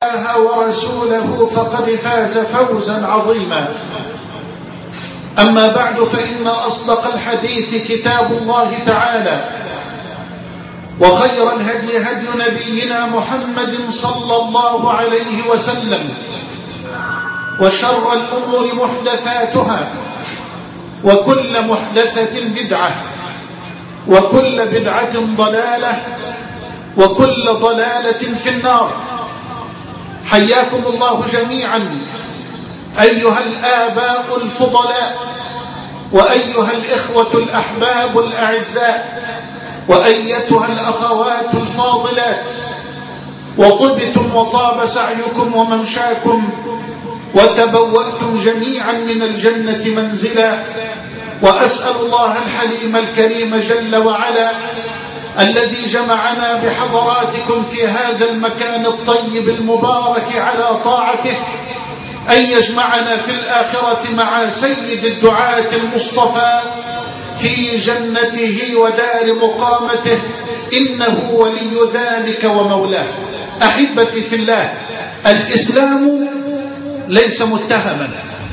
الله ورسوله فقد فاز فوزا عظيما. أما بعد، فإن أصدق الحديث كتاب الله تعالى، وخير الهدي هدي نبينا محمد صلى الله عليه وسلم، وشر الأمور محدثاتها، وكل محدثة بدعة، وكل بدعة ضلالة، وكل ضلالة في النار. حياكم الله جميعا أيها الآباء الفضلاء، وأيها الإخوة الأحباب الأعزاء، وأيتها الأخوات الفاضلات، وطبتم وطاب سعيكم وممشاكم، وتبوأتم جميعا من الجنة منزلا. وأسأل الله الحليم الكريم جل وعلا الذي جمعنا بحضراتكم في هذا المكان الطيب المبارك على طاعته أن يجمعنا في الآخرة مع سيد الدعاة المصطفى في جنته ودار مقامته، إنه ولي ذلك ومولاه. أحبتي في الله، الإسلام ليس متهما،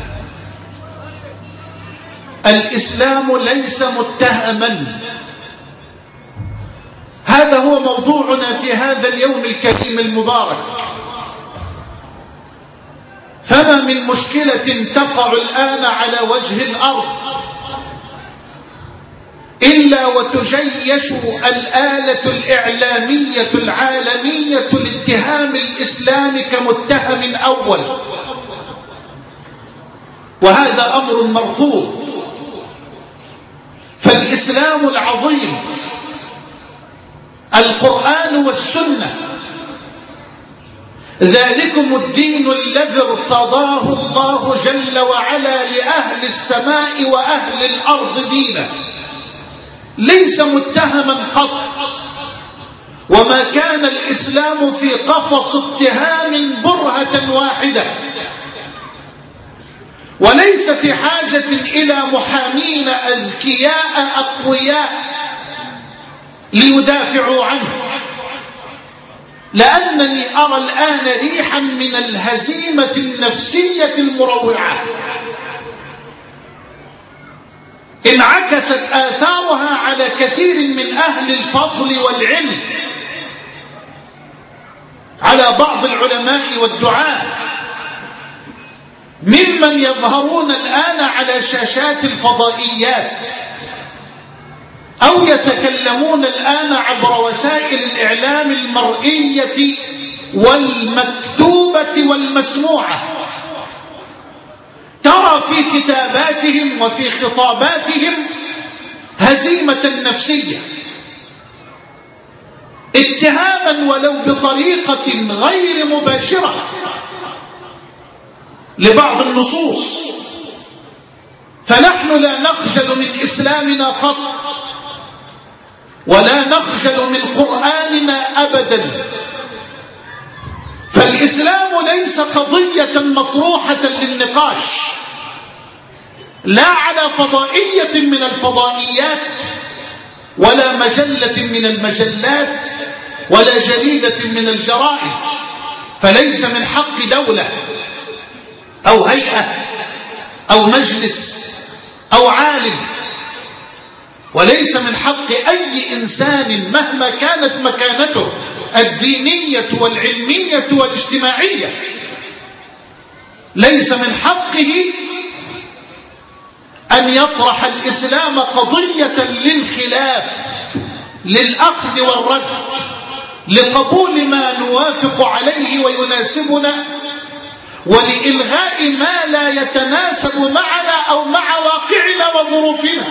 الإسلام ليس متهما. هذا هو موضوعنا في هذا اليوم الكريم المبارك. فما من مشكلة تقع الآن على وجه الأرض إلا وتجيش الآلة الإعلامية العالمية لاتهام الإسلام كمتهم أول، وهذا أمر مرفوض. فالإسلام العظيم، القرآن والسنة، ذلكم الدين الذي ارتضاه الله جل وعلا لأهل السماء وأهل الأرض دينا، ليس متهما قط. وما كان الإسلام في قفص اتهام برهة واحدة، وليس في حاجة إلى محامين أذكياء أقوياء ليدافعوا عنه، لأنني أرى الآن ريحا من الهزيمة النفسية المروعة انعكست آثارها على كثير من أهل الفضل والعلم، على بعض العلماء والدعاة ممن يظهرون الآن على شاشات الفضائيات أو يتكلمون الآن عبر وسائل الإعلام المرئية والمكتوبة والمسموعة. ترى في كتاباتهم وفي خطاباتهم هزيمة نفسية، اتهاما ولو بطريقة غير مباشرة لبعض النصوص. فنحن لا نخجل من إسلامنا قط، ولا نخجل من قرآننا أبدا. فالإسلام ليس قضية مطروحة للنقاش، لا على فضائية من الفضائيات، ولا مجلة من المجلات، ولا جريدة من الجرائد. فليس من حق دولة أو هيئة أو مجلس أو عالم، وليس من حق أي إنسان مهما كانت مكانته الدينية والعلمية والاجتماعية، ليس من حقه أن يطرح الإسلام قضية للخلاف، للأخذ والرد، لقبول ما نوافق عليه ويناسبنا، ولإلغاء ما لا يتناسب معنا أو مع واقعنا وظروفنا.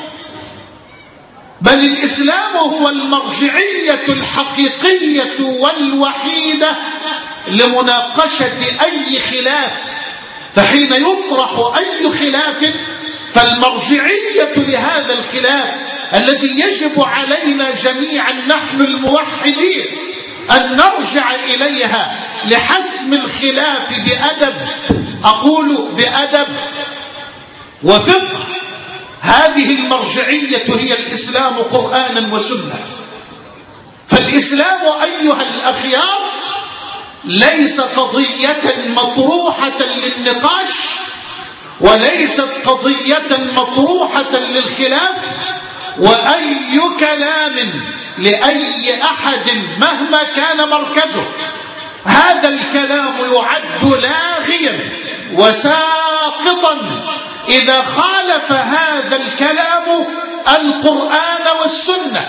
بل الإسلام هو المرجعية الحقيقية والوحيدة لمناقشة أي خلاف. فحين يطرح أي خلاف فالمرجعية لهذا الخلاف الذي يجب علينا جميعا نحن الموحدين أن نرجع إليها لحسم الخلاف بأدب، أقول بأدب وفقه. هذه المرجعية هي الإسلام قرآنا وسنة. فالإسلام أيها الأخيار ليس قضية مطروحة للنقاش، وليست قضية مطروحة للخلاف. وأي كلام لأي أحد مهما كان مركزه، هذا الكلام يعد لاغيا وساقطا إذا خالف هذا الكلام القرآن والسنة.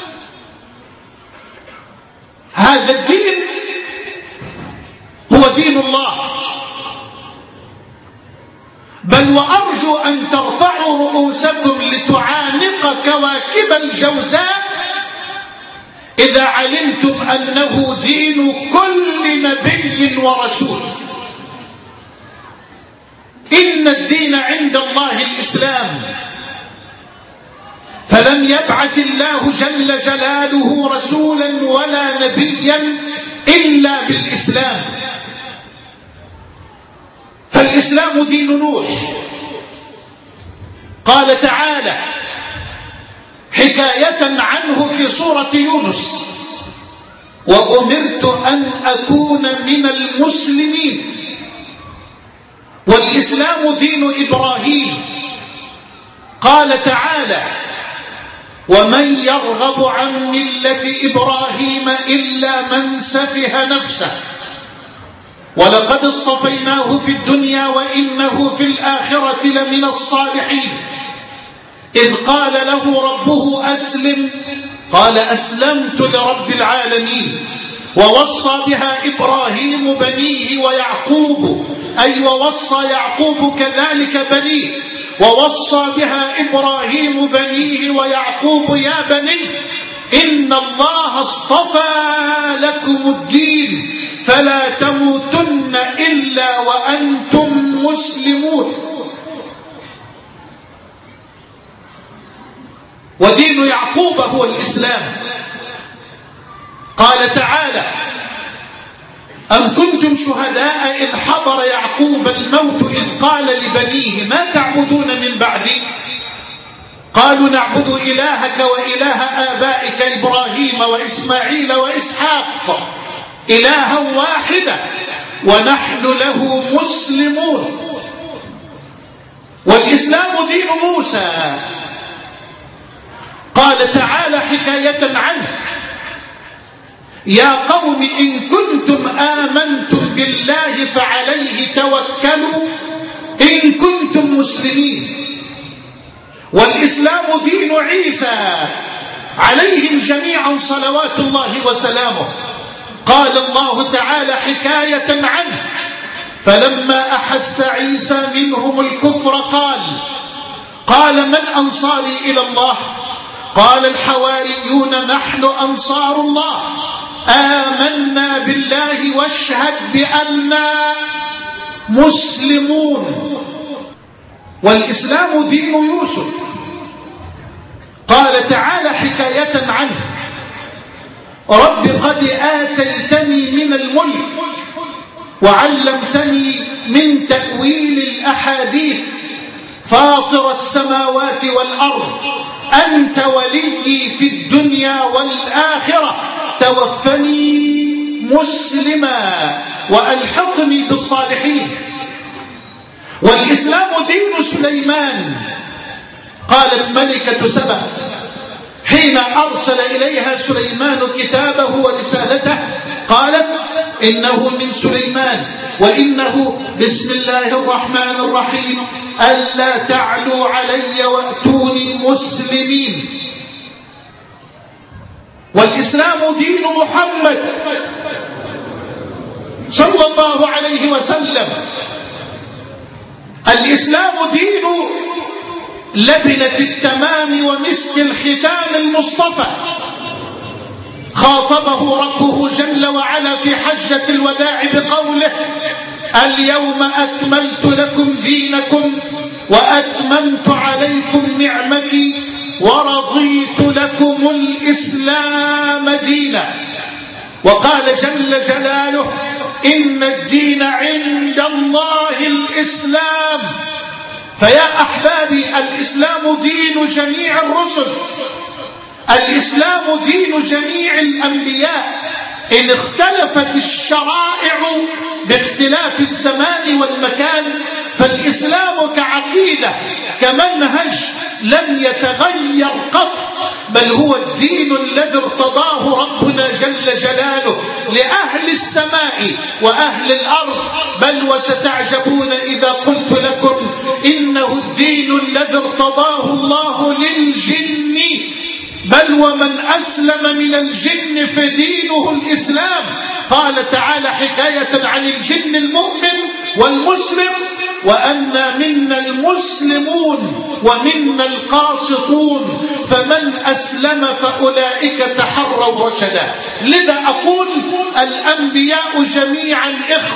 هذا الدين هو دين الله، بل وأرجو أن ترفعوا رؤوسكم لتعانق كواكب الجوزاء إذا علمتم أنه دين كل نبي ورسول. إن الدين عند الله الإسلام، فلم يبعث الله جل جلاله رسولا ولا نبيا إلا بالإسلام. فالإسلام دين نوح. قال تعالى حكاية عنه في سورة يونس: وأمرت أن أكون من المسلمين. والإسلام دين إبراهيم. قال تعالى: ومن يرغب عن ملة إبراهيم إلا من سفه نفسه ولقد اصطفيناه في الدنيا وإنه في الآخرة لمن الصالحين. إذ قال له ربه أسلم قال أسلمت لرب العالمين. ووصى بها إبراهيم بنيه ويعقوب، أي ووصى يعقوب كذلك بنيه. ووصى بها إبراهيم بنيه ويعقوب: يا بني إن الله اصطفى لكم الدين فلا تموتن إلا وأنتم مسلمون. ودين يعقوب هو الإسلام. قال تعالى: أم كنتم شهداء إذ حضر يعقوب الموت إذ قال لبنيه ما تعبدون من بعدي قالوا نعبد إلهك وإله آبائك إبراهيم وإسماعيل وإسحاق إلها واحدا ونحن له مسلمون. والإسلام دين موسى. قال تعالى حكاية عنه: يا قوم إن كنتم آمنتم بالله فعليه توكلوا إن كنتم مسلمين. والإسلام دين عيسى عليهم جميعا صلوات الله وسلامه. قال الله تعالى حكاية عنه: فلما أحس عيسى منهم الكفر قال من أنصاري إلى الله؟ قال الحواريون نحن أنصار الله آمنا بالله واشهد بأننا مسلمون. والإسلام دين يوسف. قال تعالى حكاية عنه: رب قد آتيتني من الملك وعلمتني من تأويل الأحاديث فاطر السماوات والأرض أنت ولي في الدنيا والآخرة توفني مسلما وألحقني بالصالحين. والإسلام دين سليمان. قالت ملكة سبأ حين أرسل إليها سليمان كتابه ورسالته قالت: إنه من سليمان وإنه بسم الله الرحمن الرحيم ألا تعلوا علي وأتوني مسلمين. والإسلام دين محمد صلى الله عليه وسلم. الإسلام دين لبنة التمام ومسك الختام المصطفى. خاطبه ربه جل وعلا في حجة الوداع بقوله: اليوم أكملت لكم دينكم وأتممت عليكم نعمتي ورضيت لكم الإسلام دينا. وقال جل جلاله: إن الدين عند الله الإسلام. فيا أحبابي، الإسلام دين جميع الرسل، الإسلام دين جميع الأنبياء، إن اختلفت الشرائع باختلاف الزمان والمكان، فالإسلام كعقيدة كمنهج لم يتغير قط، بل هو الدين الذي ارتضاه ربنا جل جلاله لأهل السماء وأهل الأرض. بل وستعجبون إذا قلت لكم إنه الدين الذي ارتضاه الله للجن، بل ومن أسلم من الجن فدينه الإسلام. قال تعالى حكاية عن الجن المؤمن والمسلم: وأنا منا المسلمون ومنا القاسطون فمن أسلم فأولئك تحروا رشدا. لذا أقول الأنبياء جميعا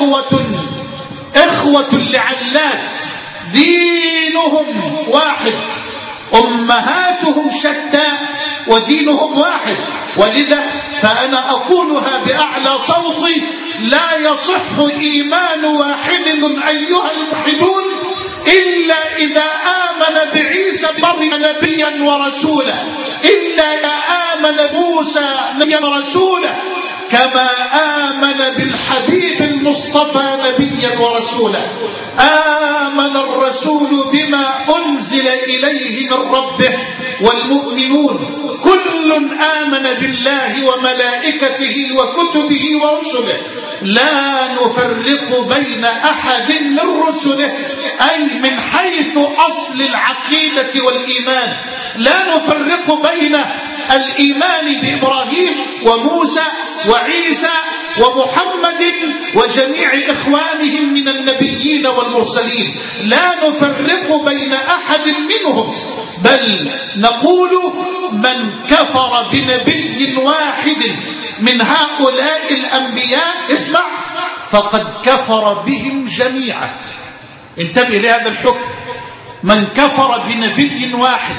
إخوة لعلات، دينهم واحد، أمهاتهم شتى ودينهم واحد. ولذا فأنا أقولها بأعلى صوتي: لا يصح إيمان واحد أيها الموحدون إلا إذا آمن بعيسى مريم نبيا ورسولا، إلا إذا آمن موسى نبيا ورسولا، كما آمن بالحبيب المصطفى نبيا ورسولا. آمن الرسول بما أنزل إليه من ربه والمؤمنون كل آمن بالله وملائكته وكتبه ورسله لا نفرق بين أحد من رسله، أي من حيث أصل العقيدة والإيمان لا نفرق بين الإيمان بإبراهيم وموسى وعيسى ومحمد وجميع إخوانهم من النبيين والمرسلين، لا نفرق بين أحد منهم، بل نقول من كفر بنبي واحد من هؤلاء الأنبياء اسمع فقد كفر بهم جميعا. انتبه لهذا الحكم: من كفر بنبي واحد،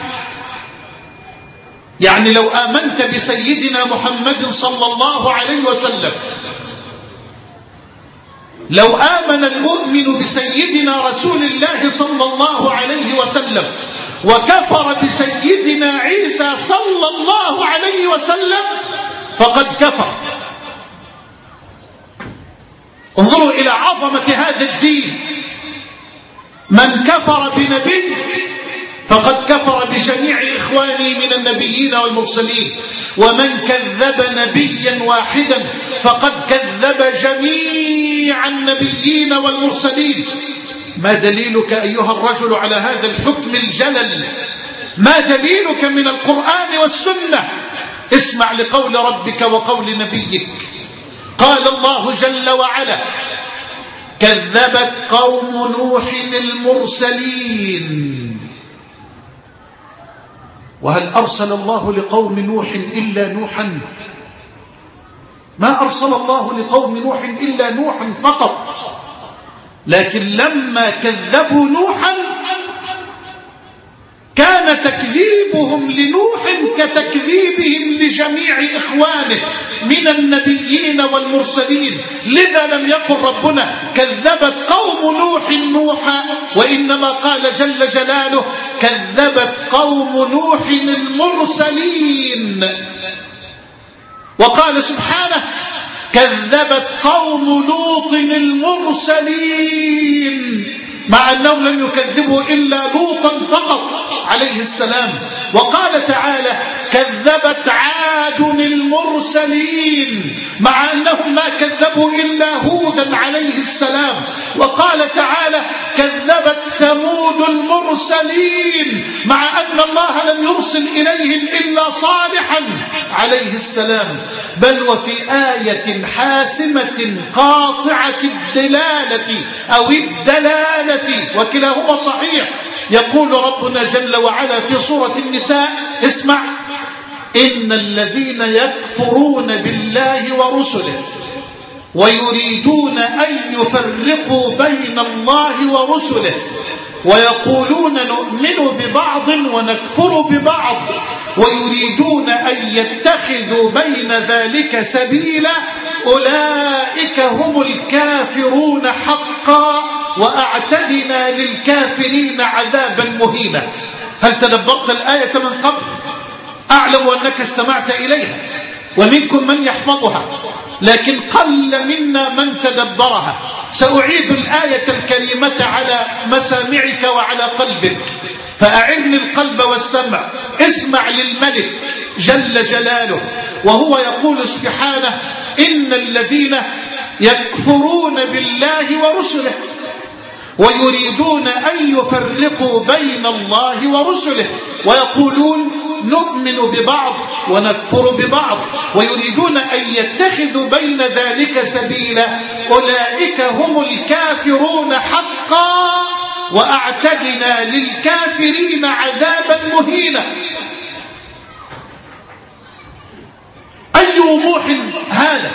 يعني لو آمنت بسيدنا محمد صلى الله عليه وسلم، لو آمن المؤمن بسيدنا رسول الله صلى الله عليه وسلم وكفر بسيدنا عيسى صلى الله عليه وسلم فقد كفر. انظروا إلى عظمة هذا الدين: من كفر بنبي فقد كفر بجميع إخواني من النبيين والمرسلين، ومن كذب نبيا واحدا فقد كذب جميع النبيين والمرسلين. ما دليلك أيها الرجل على هذا الحكم الجلل؟ ما دليلك من القرآن والسنة؟ اسمع لقول ربك وقول نبيك. قال الله جل وعلا: كذبت قوم نوح المرسلين. وهل أرسل الله لقوم نوح إلا نوحا؟ ما أرسل الله لقوم نوح إلا نوحا فقط، لكن لما كذبوا نوحا كان تكذيبهم لنوح كتكذيبهم لجميع إخوانه من النبيين والمرسلين. لذا لم يقل ربنا كذبت قوم نوح نوحا، وإنما قال جل جلاله كذبت قوم نوح المرسلين. وقال سبحانه كذبت قوم لوط المرسلين، مع أنهم لم يكذبوا إلا لوطا فقط عليه السلام. وقال تعالى كذبت عاد المرسلين، مع أنهم ما كذبوا إلا هودا عليه السلام. وقال تعالى كذبت ثمود المرسلين، مع أن الله لم يرسل إليهم إلا صالحا عليه السلام. بل وفي آية حاسمة قاطعة الدلالة أو الدلالة، وكلاهما صحيح، يقول ربنا جل وعلا في سورة النساء اسمع: إن الذين يكفرون بالله ورسله ويريدون أن يفرقوا بين الله ورسله ويقولون نؤمن ببعض ونكفر ببعض ويريدون أن يتخذوا بين ذلك سبيلا أولئك هم الكافرون حقا وأعتدنا للكافرين عذابا مهينا. هل تدبرت الآية من قبل؟ أعلم أنك استمعت إليها ومنكم من يحفظها. لكن قل منا من تدبرها. سأعيد الآية الكريمة على مسامعك وعلى قلبك، فأعرني القلب والسمع. اسمع للملك جل جلاله وهو يقول سبحانه: إن الذين يكفرون بالله ورسله ويريدون أن يفرقوا بين الله ورسله ويقولون نؤمن ببعض ونكفر ببعض ويريدون أن يتخذوا بين ذلك سبيلا أولئك هم الكافرون حقا وأعتدنا للكافرين عذابا مهينا. أي وضوح هذا!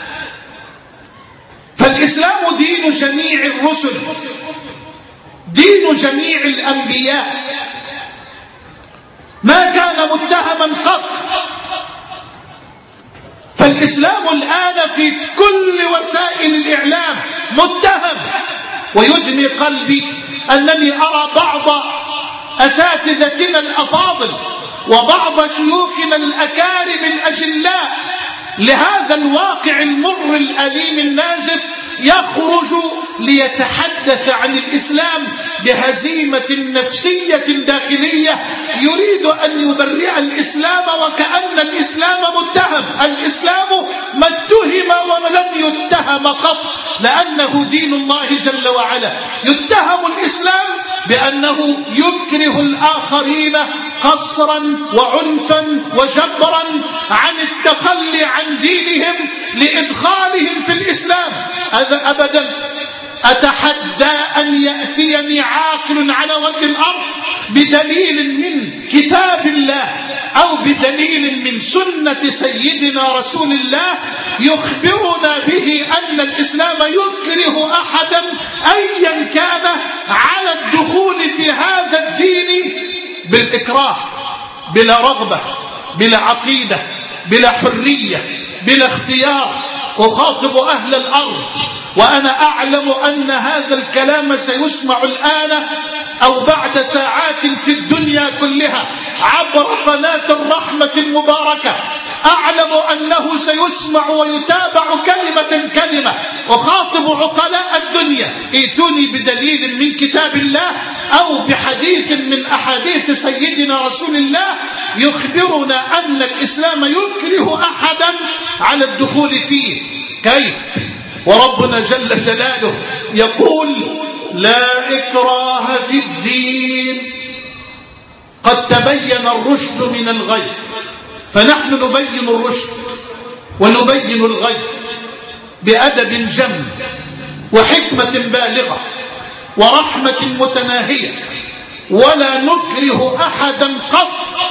فالإسلام دين جميع الرسل، دين جميع الأنبياء، ما كان متهما قط. فالإسلام الآن في كل وسائل الإعلام متهم. ويدمي قلبي أنني أرى بعض أساتذتنا الأفاضل وبعض شيوخنا الأكارم الأجلاء لهذا الواقع المر الأليم النازف يخرج ليتحدث عن الإسلام بهزيمة نفسية داخلية، يريد أن يبرئ الإسلام وكأن الإسلام متهم. الإسلام ما اتهم ولم يتهم قط، لأنه دين الله جل وعلا. يتهم الإسلام بأنه يكره الآخرين قصرا وعنفا وجبرا عن التخلي عن دينهم لإدخالهم في الإسلام. هذا أبدا. أتحدى أن يأتيني عاقل على وجه الأرض بدليل من كتاب الله أو بدليل من سنة سيدنا رسول الله يخبرنا به أن الإسلام يكره أحدا أيا كان على الدخول في هذا الدين بالإكراه، بلا رغبة، بلا عقيدة، بلا حرية، بلا اختيار. أخاطب أهل الأرض وأنا أعلم أن هذا الكلام سيسمع الآن أو بعد ساعات في الدنيا كلها عبر قناة الرحمة المباركة. أعلم أنه سيسمع ويتابع كلمة كلمة. أخاطب عقلاء الدنيا: ائتوني بدليل من كتاب الله أو بحديث من أحاديث سيدنا رسول الله يخبرنا أن الإسلام يكره أحدا على الدخول فيه. كيف وربنا جل جلاله يقول: لا إكراه في الدين قد تبين الرشد من الغي. فنحن نبين الرشد ونبين الغي بأدب جم وحكمة بالغة ورحمة متناهية، ولا نكره أحدا قط،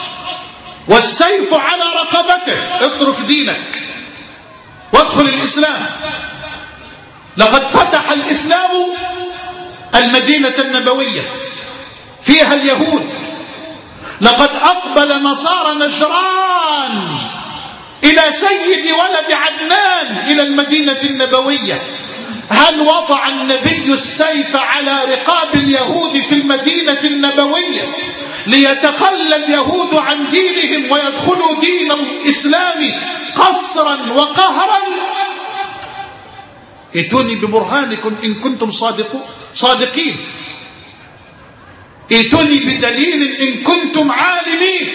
والسيف على رقبته. اترك دينك وادخل الإسلام. لقد فتح الإسلام المدينة النبوية، فيها اليهود. لقد أقبل نصارى نجران إلى سيد ولد عدنان إلى المدينة النبوية. هل وضع النبي السيف على رقاب اليهود في المدينة النبوية ليتخلى اليهود عن دينهم ويدخلوا دين الإسلام قسرا وقهرا؟ ائتوني ببرهانكم إن كنتم صادقين. ائتوني بدليل إن كنتم عالمين.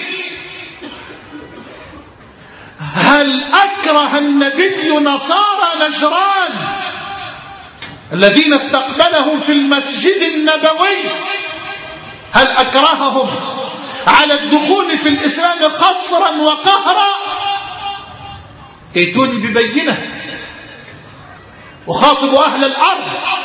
هل أكره النبي نصارى نجران الذين استقبلهم في المسجد النبوي؟ هل أكرههم على الدخول في الإسلام قسرا وقهرا؟ ائتوني ببينة. وخاطب أهل الأرض: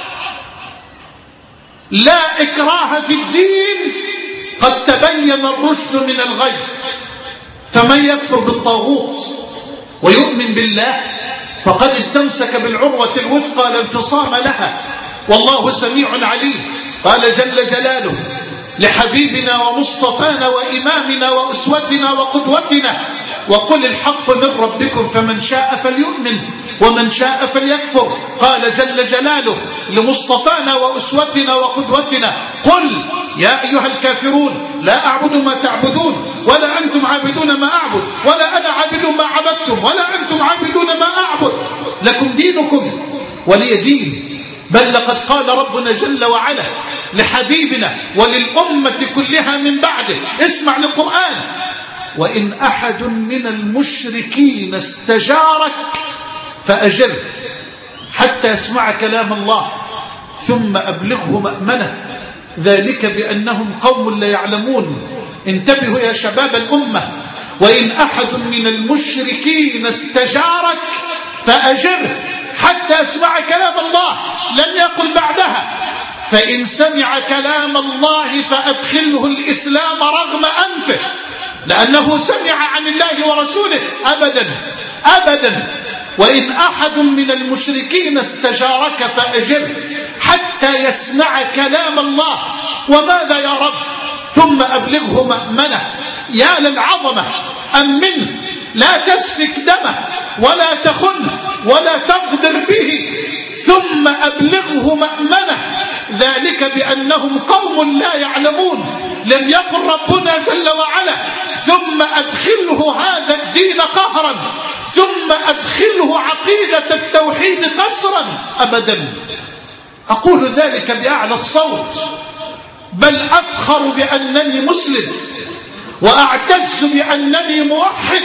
لا إكراه في الدين قد تبين الرشد من الغي. فمن يكفر بالطاغوت ويؤمن بالله فقد استمسك بالعروة الوثقى لا انفصام لها، والله سميع عليم. قال جل جلاله لحبيبنا ومصطفانا وإمامنا وأسوتنا وقدوتنا: وقل الحق من ربكم فمن شاء فليؤمن ومن شاء فليكفر. قال جل جلاله لمصطفانا وأسوتنا وقدوتنا: قل يا أيها الكافرون لا أعبد ما تعبدون ولا أنتم عابدون ما أعبد ولا أنا عابد ما عبدتم ولا أنتم عابدون ما أعبد، لكم دينكم ولي دين. بل لقد قال ربنا جل وعلا لحبيبنا وللأمة كلها من بعده، اسمع للقرآن: وإن أحد من المشركين استجارك فأجره حتى يسمع كلام الله ثم أبلغه مأمنه ذلك بأنهم قوم لا يعلمون. انتبهوا يا شباب الأمة: وإن أحد من المشركين استجارك فأجره حتى يسمع كلام الله. لم يقل بعدها فإن سمع كلام الله فأدخله الإسلام رغم أنفه لأنه سمع عن الله ورسوله، أبدا أبدا. وإن أحد من المشركين استجارك فأجره حتى يسمع كلام الله. وماذا يا رب؟ ثم أبلغه مأمنه. يا للعظمة، أمنه، لا تسفك دمه ولا تخنه ولا تغدر به، ثم أبلغه مأمنه ذلك بأنهم قوم لا يعلمون. لم يقل ربنا جل وعلا ثم أدخله هذا الدين قهرا، ثم أدخله عقيدة التوحيد قسرا، أبدا. أقول ذلك بأعلى الصوت، بل أفخر بأنني مسلم، وأعتز بأنني موحد،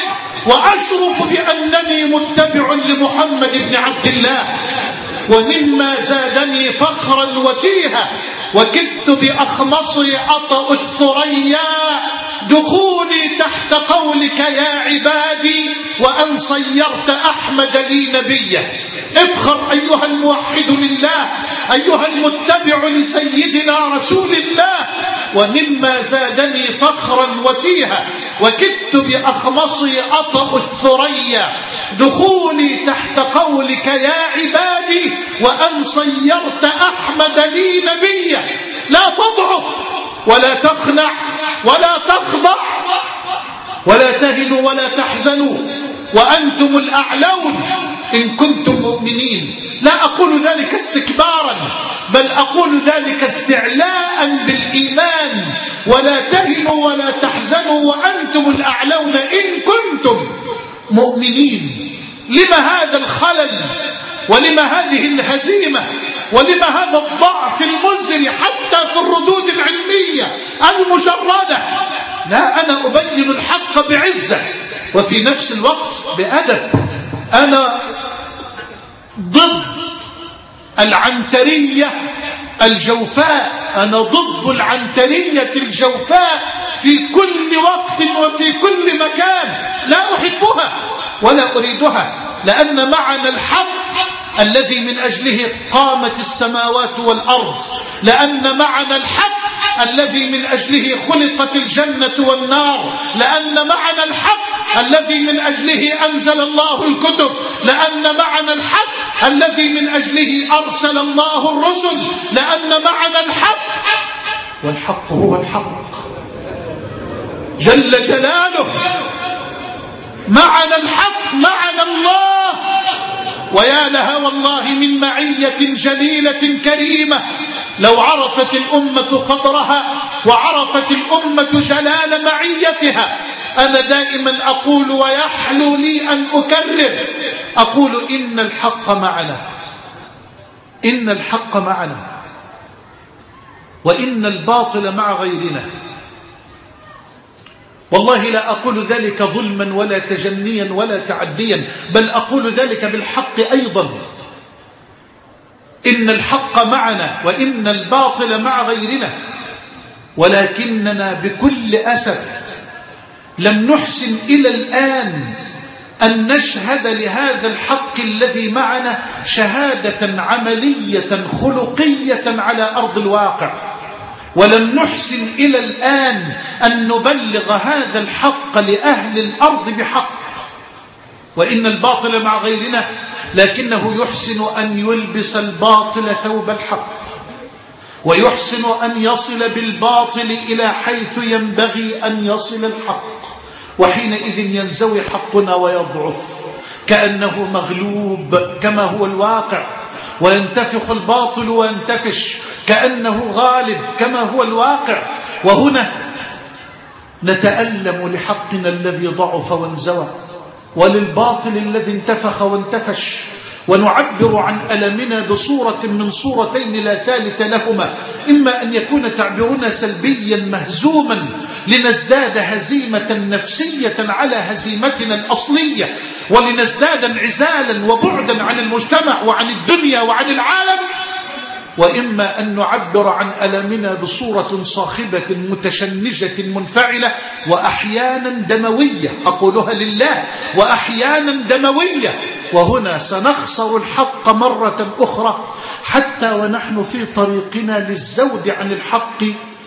وأشرف بأنني متبع لمحمد بن عبد الله. ومما زادني فخرا وتيها وكدت بأخمصي أطأ الثريا دخولي تحت قولك يا عبادي وأن صيرت أحمد لي نبيا. افخر أيها الموحد لله، أيها المتبع لسيدنا رسول الله. ومما زادني فخرا وتيها وكدت بأخمصي أطأ الثريا دخولي تحت قولك يا عبادي وأن صيرت أحمد لي نبيا. لا تضعف ولا تخنع ولا تخضع ولا تهنوا ولا تحزنوا وأنتم الأعلون إن كنتم مؤمنين. لا أقول ذلك استكبارا، بل أقول ذلك استعلاء بالإيمان. ولا تهنوا ولا تحزنوا وأنتم الأعلون إن كنتم مؤمنين. لما هذا الخلل؟ ولما هذه الهزيمة؟ ولما هذا الضعف المزري حتى في الردود العلمية المجردة؟ لا، أنا أبين الحق بعزة وفي نفس الوقت بأدب. أنا ضد العنترية الجوفاء، أنا ضد العنترية الجوفاء في كل وقت وفي كل مكان. لا أحبها ولا أريدها، لأن معنى الحق الذي من أجله قامت السماوات والأرض، لأن معنى الحق الذي من أجله خلقت الجنة والنار، لأن معنى الحق الذي من أجله أنزل الله الكتب، لأن معنى الحق الذي من أجله أرسل الله الرسل، لأن معنى الحق، والحق هو الحق جل جلاله، معنى الحق معنى الله. ويا لها والله من معية جليلة كريمة لو عرفت الأمة قدرها وعرفت الأمة جلال معيتها. أنا دائما أقول ويحلو لي أن أكرر، أقول إن الحق معنا، إن الحق معنا، وإن الباطل مع غيرنا. والله لا أقول ذلك ظلما ولا تجنيا ولا تعديا، بل أقول ذلك بالحق أيضا. إن الحق معنا وإن الباطل مع غيرنا، ولكننا بكل أسف لم نحسن إلى الآن أن نشهد لهذا الحق الذي معنا شهادة عملية خلقية على أرض الواقع، ولم نحسن إلى الآن أن نبلغ هذا الحق لأهل الأرض بحق. وإن الباطل مع غيرنا، لكنه يحسن أن يلبس الباطل ثوب الحق، ويحسن أن يصل بالباطل إلى حيث ينبغي أن يصل الحق، وحينئذ ينزوي حقنا ويضعف كأنه مغلوب كما هو الواقع، وينتفخ الباطل وينتفش كأنه غالب كما هو الواقع. وهنا نتألم لحقنا الذي ضعف وانزوى، وللباطل الذي انتفخ وانتفش، ونعبر عن ألمنا بصورة من صورتين لا ثالث لهما: إما أن يكون تعبيرنا سلبيا مهزوما لنزداد هزيمة نفسية على هزيمتنا الأصلية، ولنزداد انعزالا وبعدا عن المجتمع وعن الدنيا وعن العالم، وإما أن نعبر عن ألمنا بصورة صاخبة متشنجة منفعلة وأحيانا دموية، أقولها لله، وأحيانا دموية. وهنا سنخسر الحق مرة أخرى حتى ونحن في طريقنا للزود عن الحق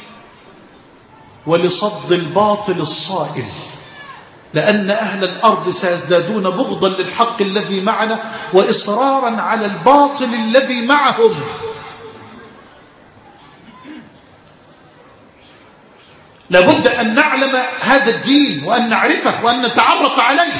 ولصد الباطل الصائل، لأن أهل الأرض سيزدادون بغضا للحق الذي معنا وإصرارا على الباطل الذي معهم. لابد أن نعلم هذا الدين وأن نعرفه وأن نتعرف عليه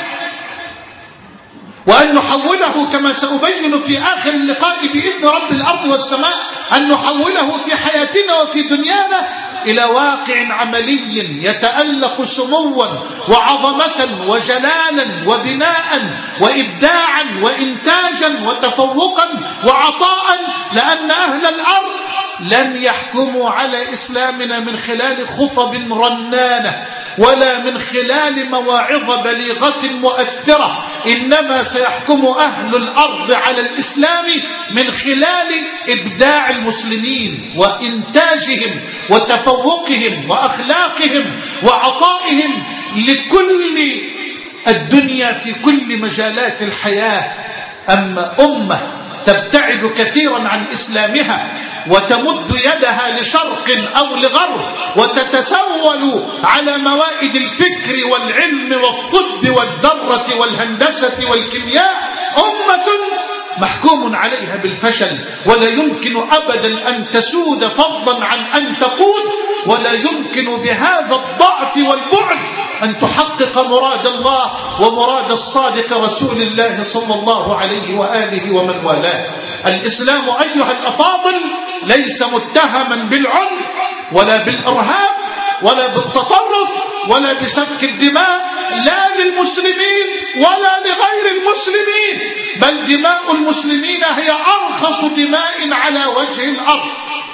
وأن نحوله، كما سأبين في آخر اللقاء بإذن رب الأرض والسماء، أن نحوله في حياتنا وفي دنيانا إلى واقع عملي يتألق سموا وعظمة وجلالا وبناء وإبداعا وإنتاجا وتفوقا وعطاء، لأن أهل الأرض لن يحكموا على إسلامنا من خلال خطب رنانة ولا من خلال مواعظ بليغة مؤثرة، إنما سيحكم أهل الأرض على الإسلام من خلال إبداع المسلمين وإنتاجهم وتفوقهم وأخلاقهم وعطائهم لكل الدنيا في كل مجالات الحياة. أما أمة تبتعد كثيرا عن إسلامها وتمد يدها لشرق أو لغرب وتتسول على موائد الفكر والعلم والطب والذرة والهندسة والكيمياء، أمة محكوم عليها بالفشل، ولا يمكن أبدا أن تسود فضلا عن أن تقود، ولا يمكن بهذا الضعف والبعد أن تحقق مراد الله ومراد الصادق رسول الله صلى الله عليه وآله ومن والاه. الإسلام أيها الأفاضل ليس متهما بالعنف ولا بالإرهاب ولا بالتطرف ولا بسفك الدماء، لا للمسلمين ولا لغير المسلمين، بل دماء المسلمين هي أرخص دماء على وجه الأرض،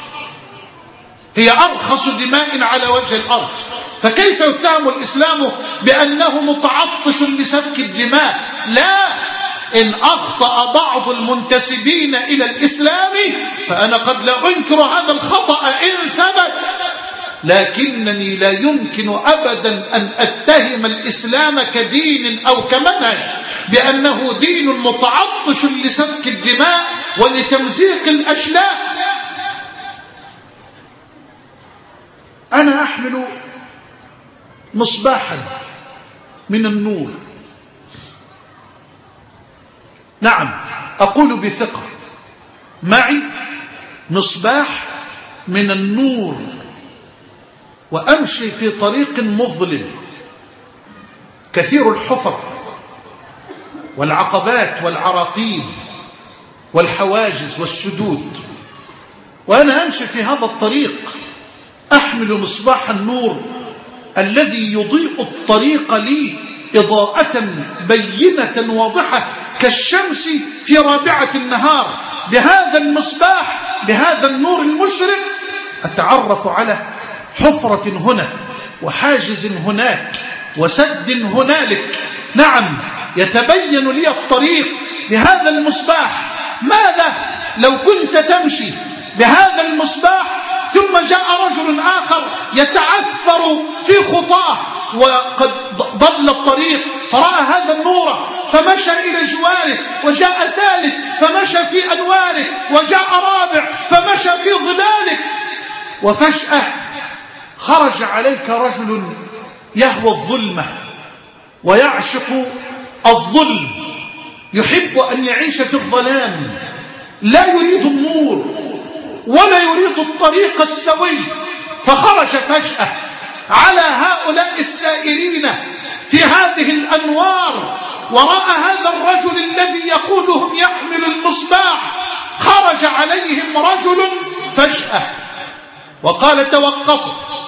هي أرخص دماء على وجه الأرض. فكيف يتهم الإسلام بأنه متعطش لسفك الدماء؟ لا، إن أخطأ بعض المنتسبين إلى الإسلام فأنا قد لا أنكر هذا الخطأ إن ثبت، لكنني لا يمكن أبدا أن أتهم الإسلام كدين أو كمنهج بأنه دين متعطش لسفك الدماء ولتمزيق الأشلاء. أنا أحمل مصباحا من النور، نعم أقول بثقة، معي مصباح من النور، وأمشي في طريق مظلم كثير الحفر والعقبات والعراقيل والحواجز والسدود، وأنا أمشي في هذا الطريق أحمل مصباح النور الذي يضيء الطريق لي إضاءة بينة واضحة كالشمس في رابعة النهار. بهذا المصباح، بهذا النور المشرق، أتعرف على حفرة هنا وحاجز هناك وسد هنالك، نعم يتبين لي الطريق بهذا المصباح. ماذا لو كنت تمشي بهذا المصباح ثم جاء رجل آخر يتعثر في خطاه وقد ضل الطريق فرأى هذا النور فمشى إلى جواره، وجاء ثالث فمشى في أنواره، وجاء رابع فمشى في ظلالك، وفجأة خرج عليك رجل يهوى الظلمة ويعشق الظلم، يحب أن يعيش في الظلام، لا يريد النور ولا يريد الطريق السوي، فخرج فجأة على هؤلاء السائرين في هذه الأنوار، ورأى هذا الرجل الذي يقودهم يحمل المصباح، خرج عليهم رجل فجأة وقال: توقفوا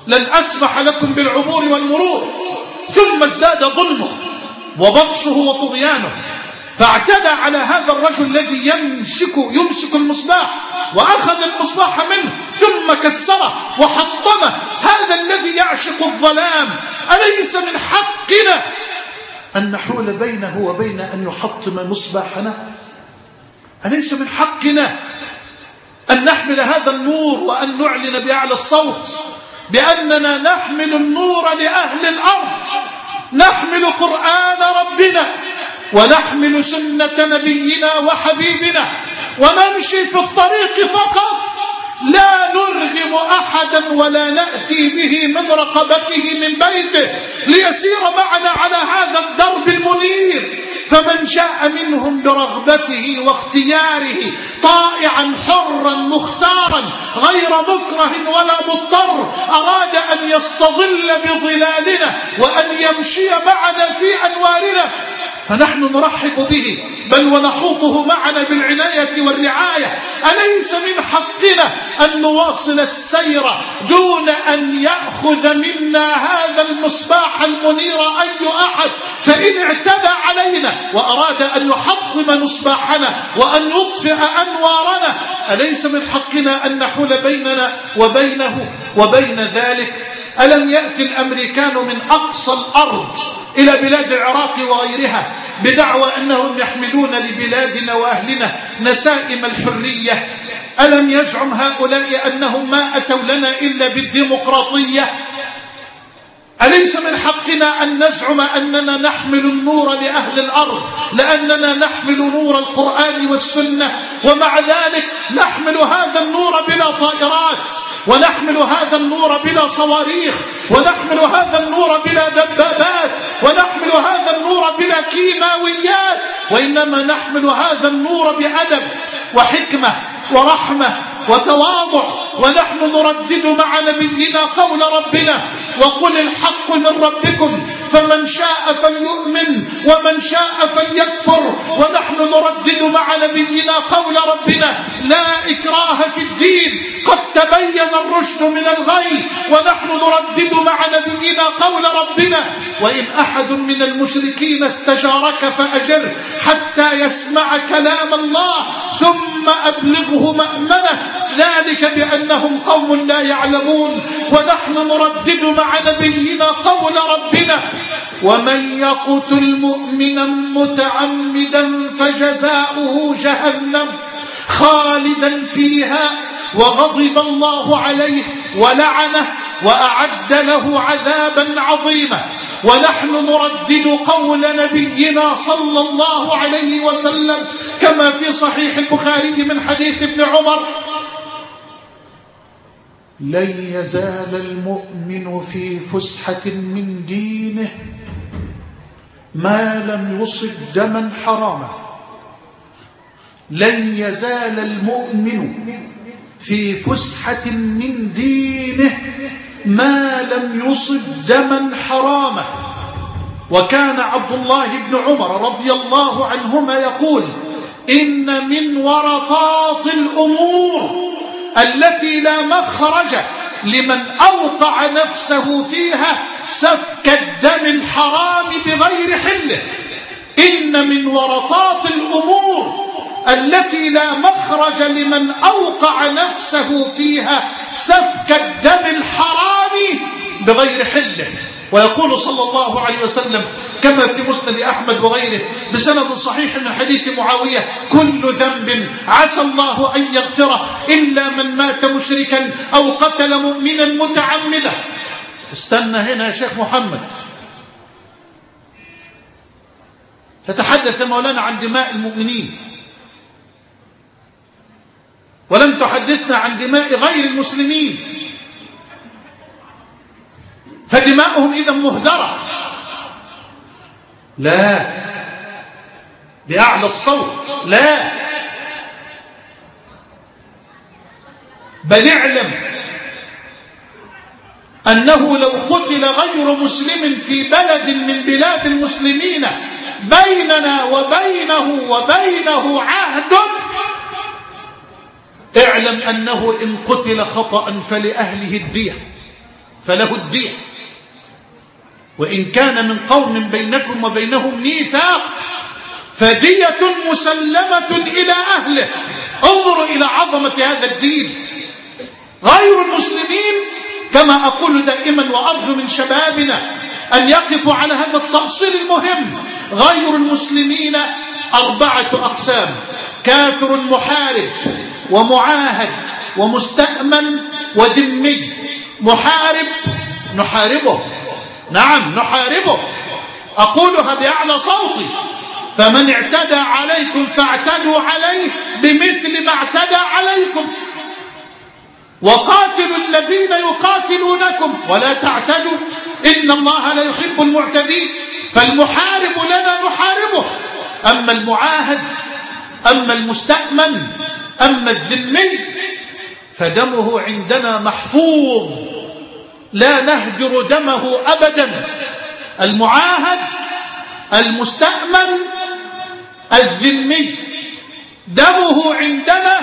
لن أسمح لكم بالعبور والمرور. ثم ازداد ظلمه وبطشه وطغيانه، فاعتدى على هذا الرجل الذي يمسك المصباح، وأخذ المصباح منه ثم كسره وحطمه. هذا الذي يعشق الظلام، أليس من حقنا أن نحول بينه وبين أن يحطم مصباحنا؟ أليس من حقنا أن نحمل هذا النور وأن نعلن بأعلى الصوت بأننا نحمل النور لأهل الأرض، نحمل قرآن ربنا ونحمل سنة نبينا وحبيبنا، ونمشي في الطريق فقط، لا نرغم أحدا ولا نأتي به من رقبته من بيته ليسير معنا على هذا الدرب المنير. فمن شاء منهم برغبته واختياره طائعا حرا مختارا غير مكره ولا مضطر أراد أن يستظل بظلالنا وأن يمشي معنا في أنوارنا، فنحن نرحب به بل ونحوطه معنا بالعناية والرعاية. أليس من حقنا أن نواصل السير دون أن يأخذ منا هذا المصباح المنير أي أحد؟ فإن اعتدى علينا وأراد أن يحطم مصباحنا وأن يطفئ أنوارنا، أليس من حقنا أن نحول بيننا وبينه وبين ذلك؟ ألم يأتي الأمريكان من أقصى الأرض إلى بلاد العراق وغيرها بدعوى أنهم يحملون لبلادنا وأهلنا نسائم الحرية؟ ألم يزعم هؤلاء أنهم ما أتوا لنا إلا بالديمقراطية؟ أليس من حقنا أن نزعم أننا نحمل النور لأهل الأرض لأننا نحمل نور القرآن والسنة، ومع ذلك نحمل هذا النور بلا طائرات، ونحمل هذا النور بلا صواريخ، ونحمل هذا النور بلا دبابات، ونحمل هذا النور بلا كيماويات، وإنما نحمل هذا النور بأدب وحكمة ورحمة وتواضع، ونحن نردد مع نبينا قول ربنا: وقل الحق من ربكم فمن شاء فليؤمن ومن شاء فليكفر. ونحن نردد مع نبينا قول ربنا: لا إكراه في الدين قد تبين الرشد من الغي. ونحن نردد مع نبينا قول ربنا: وإن أحد من المشركين استجارك فأجره حتى يسمع كلام الله ثم أبلغه مأمنه ذلك بأنهم قوم لا يعلمون. ونحن نردد مع نبينا قول ربنا: ومن يقتل مؤمنا متعمدا فجزاؤه جهنم خالدا فيها وغضب الله عليه ولعنه وأعد له عذابا عظيما. ونحن نردد قول نبينا صلى الله عليه وسلم كما في صحيح البخاري من حديث ابن عمر: لن يزال المؤمن في فسحة من دينه ما لم يصب دما حراما. لن يزال المؤمن في فسحة من دينه ما لم يصب دما حراما. وكان عبد الله بن عمر رضي الله عنهما يقول: إن من ورطات الأمور التي لا مخرج لمن أوقع نفسه فيها سفك الدم الحرام بغير حله. إن من ورطات الأمور التي لا مخرج لمن أوقع نفسه فيها سفك الدم الحرام بغير حله. ويقول صلى الله عليه وسلم كما في مسند أحمد وغيره بسند صحيح من حديث معاوية: كل ذنب عسى الله أن يغفره إلا من مات مشركا أو قتل مؤمنا متعمدا. استنى هنا يا شيخ محمد، تتحدث مولانا عن دماء المؤمنين ولم تحدثنا عن دماء غير المسلمين، فدماؤهم إذا مهدرة. لا، بأعلى الصوت لا، بل اعلم أنه لو قتل غير مسلم في بلد من بلاد المسلمين بيننا وبينه عهد، اعلم أنه إن قتل خطأ فلأهله الدية، فله الدية، وإن كان من قوم بينكم وبينهم ميثاق فدية مسلمة إلى أهله. انظروا إلى عظمة هذا الدين. غير المسلمين، كما أقول دائما وأرجو من شبابنا أن يقفوا على هذا التأصيل المهم، غير المسلمين 4 أقسام: كافر محارب ومعاهد ومستأمن وذمي. محارب نحاربه، نعم نحاربه، أقولها بأعلى صوتي: فمن اعتدى عليكم فاعتدوا عليه بمثل ما اعتدى عليكم، وقاتلوا الذين يقاتلونكم ولا تعتدوا إن الله لا يحب المعتدين. فالمحارب لنا نحاربه. أما المعاهد، أما المستأمن، أما الذمي فدمه عندنا محفوظ، لا نهدر دمه أبدا. المعاهد، المستأمن، الذمي دمه عندنا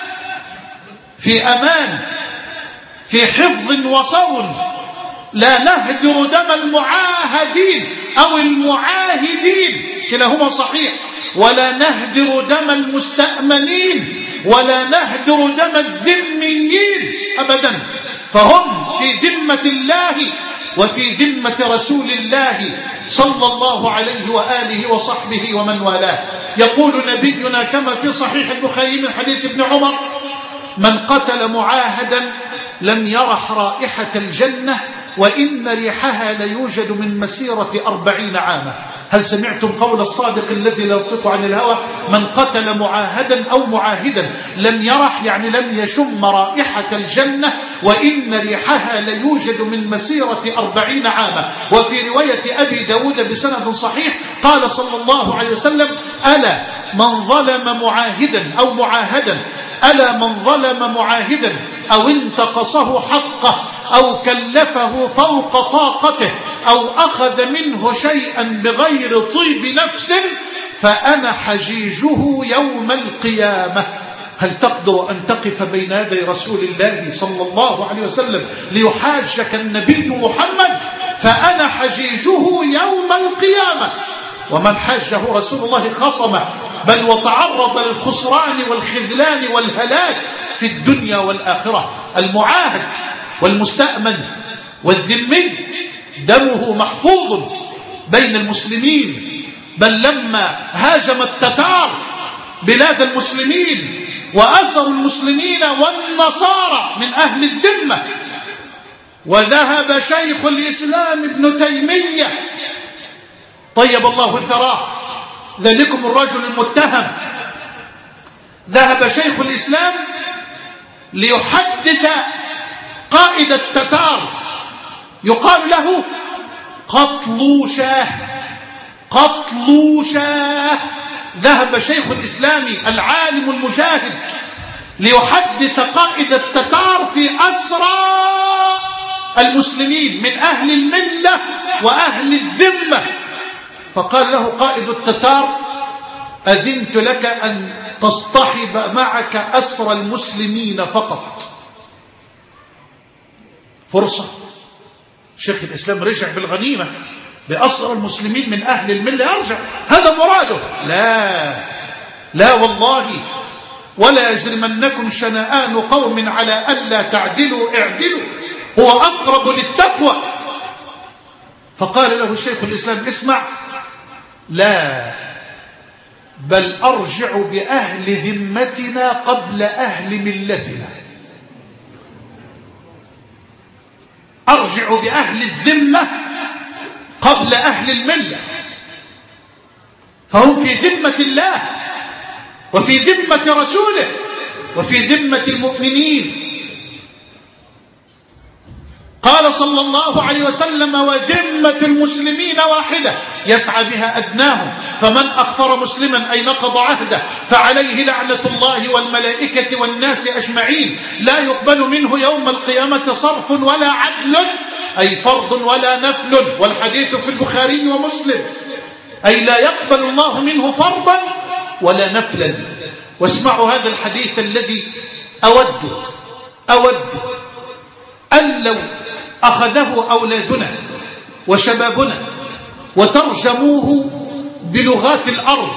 في أمان، في حفظ وصون. لا نهدر دم المعاهدين أو المعاهدين، كلاهما صحيح، ولا نهدر دم المستأمنين، ولا نهدر دم الذميين أبدا، فهم في ذمة الله وفي ذمة رسول الله صلى الله عليه وآله وصحبه ومن والاه. يقول نبينا كما في صحيح البخاري من حديث ابن عمر: من قتل معاهدا لم يرح رائحة الجنة وإن ريحها ليوجد من مسيرة 40 عاما. هل سمعتم قول الصادق الذي لا ينطق عن الهوى؟ من قتل معاهدا أو معاهدا لم يرح، يعني لم يشم رائحة الجنة، وإن ريحها ليوجد من مسيرة 40 عاما. وفي رواية أبي داود بسند صحيح قال صلى الله عليه وسلم: ألا من ظلم معاهدا أو معاهدا، ألا من ظلم معاهدا أو انتقصه حقه أو كلفه فوق طاقته أو أخذ منه شيئا بغير طيب نفس فأنا حجيجه يوم القيامة. هل تقدر أن تقف بين يدي رسول الله صلى الله عليه وسلم ليحاجك النبي محمد؟ فأنا حجيجه يوم القيامة. ومن حاجه رسول الله خصمه، بل وتعرض للخسران والخذلان والهلاك في الدنيا والآخرة. المعاهد والمستأمن والذمي دمه محفوظ بين المسلمين، بل لما هاجم التتار بلاد المسلمين وأسروا المسلمين والنصارى من أهل الذمة، وذهب شيخ الإسلام ابن تيمية طيب الله ثراه، ذلكم الرجل المتهم، ذهب شيخ الإسلام ليحدث قائد التتار يقال له قطلوشاه. قطلوشاه ذهب شيخ الإسلام العالم المجاهد ليحدث قائد التتار في أسرى المسلمين من أهل الملة وأهل الذمة، فقال له قائد التتار: أذنت لك أن تصطحب معك أسرى المسلمين فقط. فرصة. شيخ الإسلام رجع بالغنيمة بأسرى المسلمين من أهل الملة، يرجع، هذا مراده. لا والله، ولا يجرمنكم شنآن قوم على ألا تعدلوا اعدلوا هو أقرب للتقوى. فقال له شيخ الإسلام: اسمع، لا، بل أرجع بأهل ذمتنا قبل أهل ملتنا. أرجع بأهل الذمة قبل أهل الملة، فهم في ذمة الله وفي ذمة رسوله وفي ذمة المؤمنين. قال صلى الله عليه وسلم: وذمة المسلمين واحدة يسعى بها أدناهم، فمن أخفر مسلما أي نقض عهده فعليه لعنة الله والملائكة والناس أجمعين، لا يقبل منه يوم القيامة صرف ولا عدل، أي فرض ولا نفل، والحديث في البخاري ومسلم، أي لا يقبل الله منه فرضا ولا نفلا. واسمعوا هذا الحديث الذي أود أن لو أخذه أولادنا وشبابنا وترجموه بلغات الأرض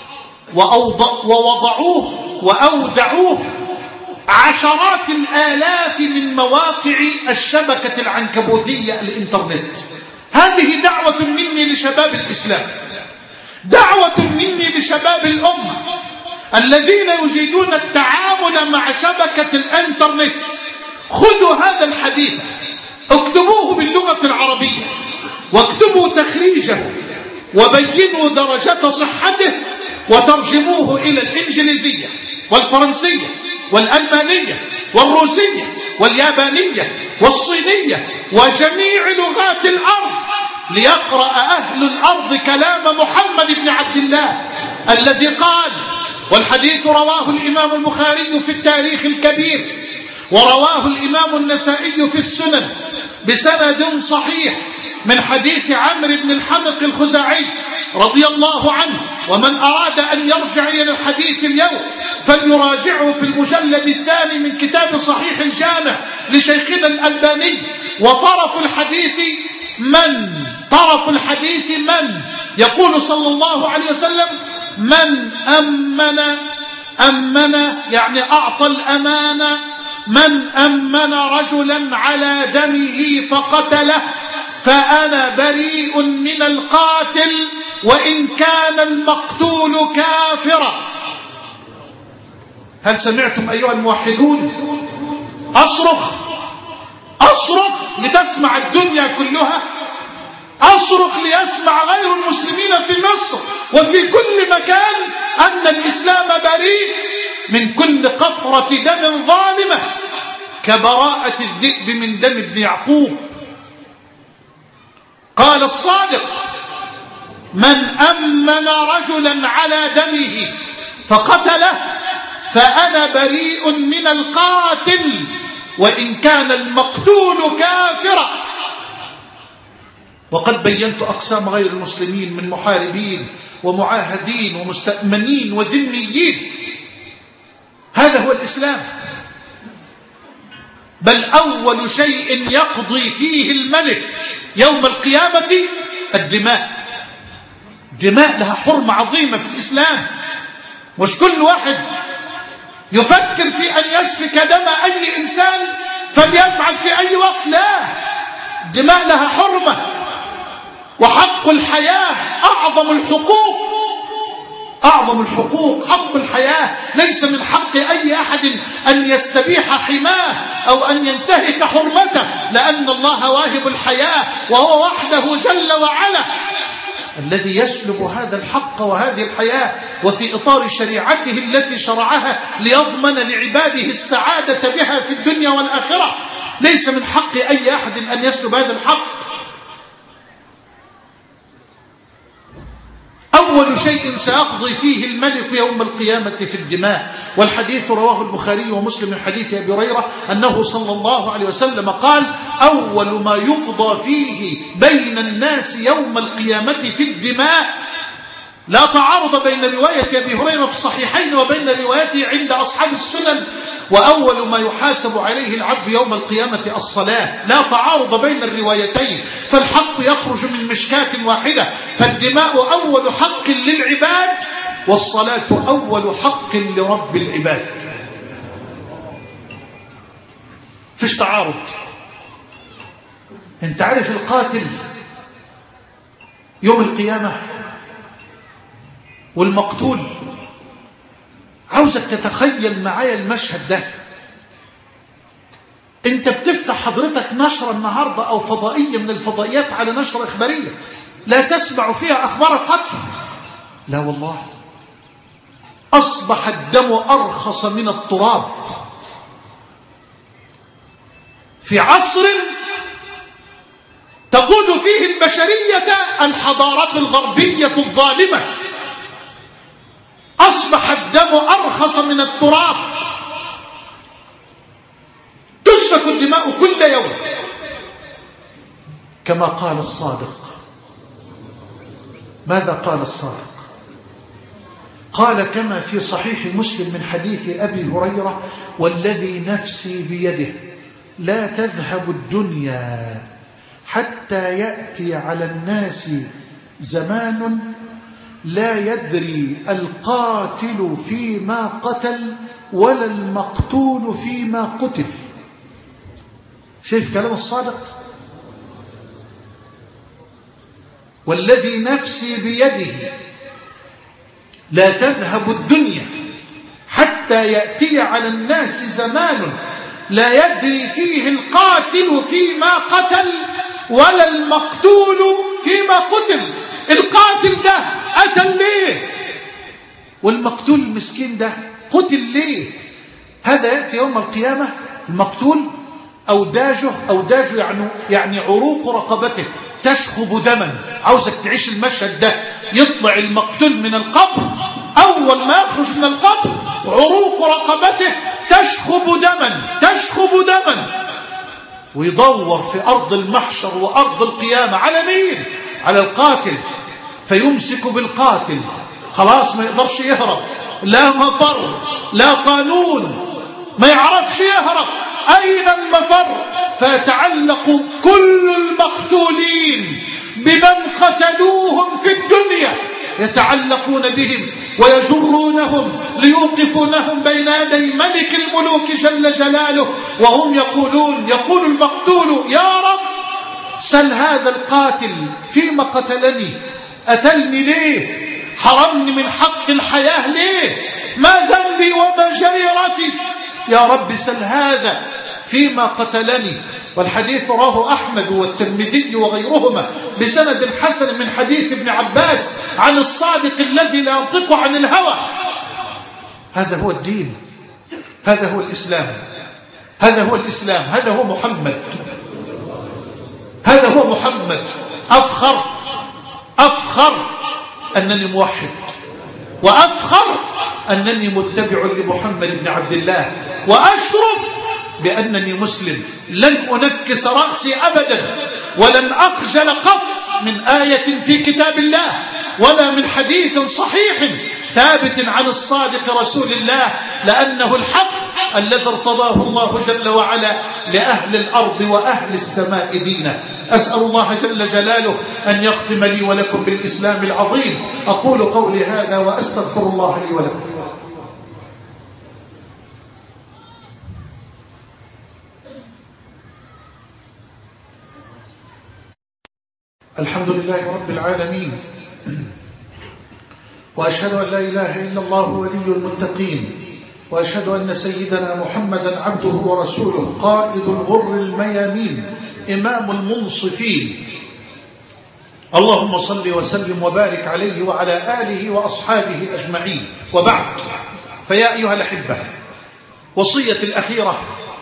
ووضعوه وأودعوه عشرات الآلاف من مواقع الشبكة العنكبوتية الإنترنت. هذه دعوة مني لشباب الإسلام، دعوة مني لشباب الأمة الذين يجيدون التعامل مع شبكة الإنترنت. خذوا هذا الحديث، اكتبوه باللغة العربية واكتبوا تخريجه وبينوا درجة صحته وترجموه إلى الإنجليزية والفرنسية والألمانية والروسية واليابانية والصينية وجميع لغات الأرض، ليقرأ أهل الأرض كلام محمد بن عبد الله الذي قال، والحديث رواه الإمام البخاري في التاريخ الكبير ورواه الإمام النسائي في السنن بسند صحيح من حديث عمرو بن الحمق الخزاعي رضي الله عنه. ومن أراد أن يرجع إلى الحديث اليوم فليراجعه في المجلد الثاني من كتاب صحيح الجامع لشيخنا الألباني. وطرف الحديث من يقول صلى الله عليه وسلم: من أمن يعني أعطى الأمانة، من أمن رجلا على دمه فقتله فأنا بريء من القاتل وإن كان المقتول كافرا. هل سمعتم أيها الموحدون؟ أصرخ لتسمع الدنيا كلها، أصرخ ليسمع غير المسلمين في مصر وفي كل مكان أن الإسلام بريء من كل قطرة دم ظالمة كبراءة الذئب من دم ابن يعقوب. قال الصادق: من أمن رجلا على دمه فقتله فأنا بريء من القاتل وإن كان المقتول كافرا. وقد بينت أقسام غير المسلمين من محاربين ومعاهدين ومستأمنين وذميين. هذا هو الإسلام. بل أول شيء يقضي فيه الملك يوم القيامة الدماء. دماء لها حرمة عظيمة في الإسلام، مش كل واحد يفكر في أن يسفك دم أي إنسان فليفعل في أي وقت. لا، دماء لها حرمة، وحق الحياة أعظم الحقوق. حق الحياة ليس من حق أي أحد أن يستبيح حماه أو أن ينتهك حرمته، لأن الله واهب الحياة وهو وحده جل وعلا الذي يسلب هذا الحق وهذه الحياة، وفي إطار شريعته التي شرعها ليضمن لعباده السعادة بها في الدنيا والآخرة. ليس من حق أي أحد أن يسلب هذا الحق. أول شيء سيقضي فيه الملك يوم القيامة في الدماء. والحديث رواه البخاري ومسلم من حديث أبي هريرة أنه صلى الله عليه وسلم قال: أول ما يقضى فيه بين الناس يوم القيامة في الدماء. لا تعارض بين رواية أبي هريرة في الصحيحين وبين روايته عند أصحاب السنن. وأول ما يحاسب عليه العبد يوم القيامة الصلاة. لا تعارض بين الروايتين، فالحق يخرج من مشكاة واحدة. فالدماء أول حق للعباد، والصلاة أول حق لرب العباد. فيش تعارض. انت عارف القاتل يوم القيامة والمقتول؟ عاوزك تتخيل معايا المشهد ده. انت بتفتح حضرتك نشرة النهاردة او فضائية من الفضائيات على نشرة اخبارية، لا تسمع فيها اخبار القتل. لا والله، اصبح الدم ارخص من التراب في عصر تقود فيه البشرية الحضارات الغربية الظالمة. أصبح الدم أرخص من التراب، تسفك الدماء كل يوم كما قال الصادق. ماذا قال الصادق؟ قال كما في صحيح مسلم من حديث أبي هريرة: والذي نفسي بيده لا تذهب الدنيا حتى يأتي على الناس زمان لا يدري القاتل فيما قتل ولا المقتول فيما قتل. شايف كلام الصادق؟ والذي نفسي بيده لا تذهب الدنيا حتى يأتي على الناس زمان لا يدري فيه القاتل فيما قتل ولا المقتول فيما قتل. القاتل ده قتل ليه؟ والمقتول المسكين ده قتل ليه؟ هذا يأتي يوم القيامة المقتول أوداجه يعني عروق رقبته تشخب دما. عاوزك تعيش المشهد ده. يطلع المقتول من القبر، أول ما يخرج من القبر عروق رقبته تشخب دما ويدور في أرض المحشر وأرض القيامة على مين؟ على القاتل. فيمسك بالقاتل، خلاص ما يقدرش يهرب، لا مفر لا قانون، ما يعرفش يهرب، أين المفر؟ فيتعلق كل المقتولين بمن قتلوهم في الدنيا، يتعلقون بهم ويجرونهم ليوقفونهم بين يدي ملك الملوك جل جلاله، وهم يقول المقتول: يا رب سل هذا القاتل فيما قتلني، قتلني ليه؟ حرمني من حق الحياة ليه؟ ما ذنبي وما جريرتي؟ يا رب سل هذا فيما قتلني. والحديث رواه أحمد والترمذي وغيرهما بسند حسن من حديث ابن عباس عن الصادق الذي لا ينطق عن الهوى. هذا هو الدين، هذا هو الإسلام، هذا هو الإسلام، هذا هو محمد، هذا هو محمد. أفخر أنني موحد، وأفخر أنني متبع لمحمد بن عبد الله، وأشرف بأنني مسلم. لن أنكس رأسي أبدا، ولن أخجل قط من آية في كتاب الله ولا من حديث صحيح ثابت عن الصادق رسول الله، لأنه الحق الذي ارتضاه الله جل وعلا لأهل الأرض وأهل السماء دينا. أسأل الله جل جلاله أن يختم لي ولكم بالإسلام العظيم. أقول قولي هذا وأستغفر الله لي ولكم. الحمد لله رب العالمين، وأشهد أن لا إله إلا الله ولي المتقين، وأشهد أن سيدنا محمدا عبده ورسوله قائد الغر الميامين إمام المنصفين. اللهم صل وسلم وبارك عليه وعلى آله وأصحابه أجمعين، وبعد. فيا أيها الأحبة، وصية الأخيرة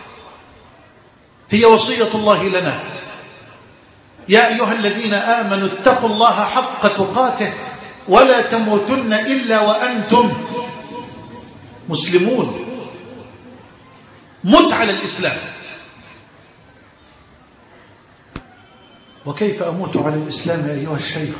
هي وصية الله لنا. يا أيها الذين آمنوا اتقوا الله حق تقاته ولا تموتن إلا وأنتم مسلمون. مت على الإسلام. وكيف أموت على الإسلام يا أيها الشيخ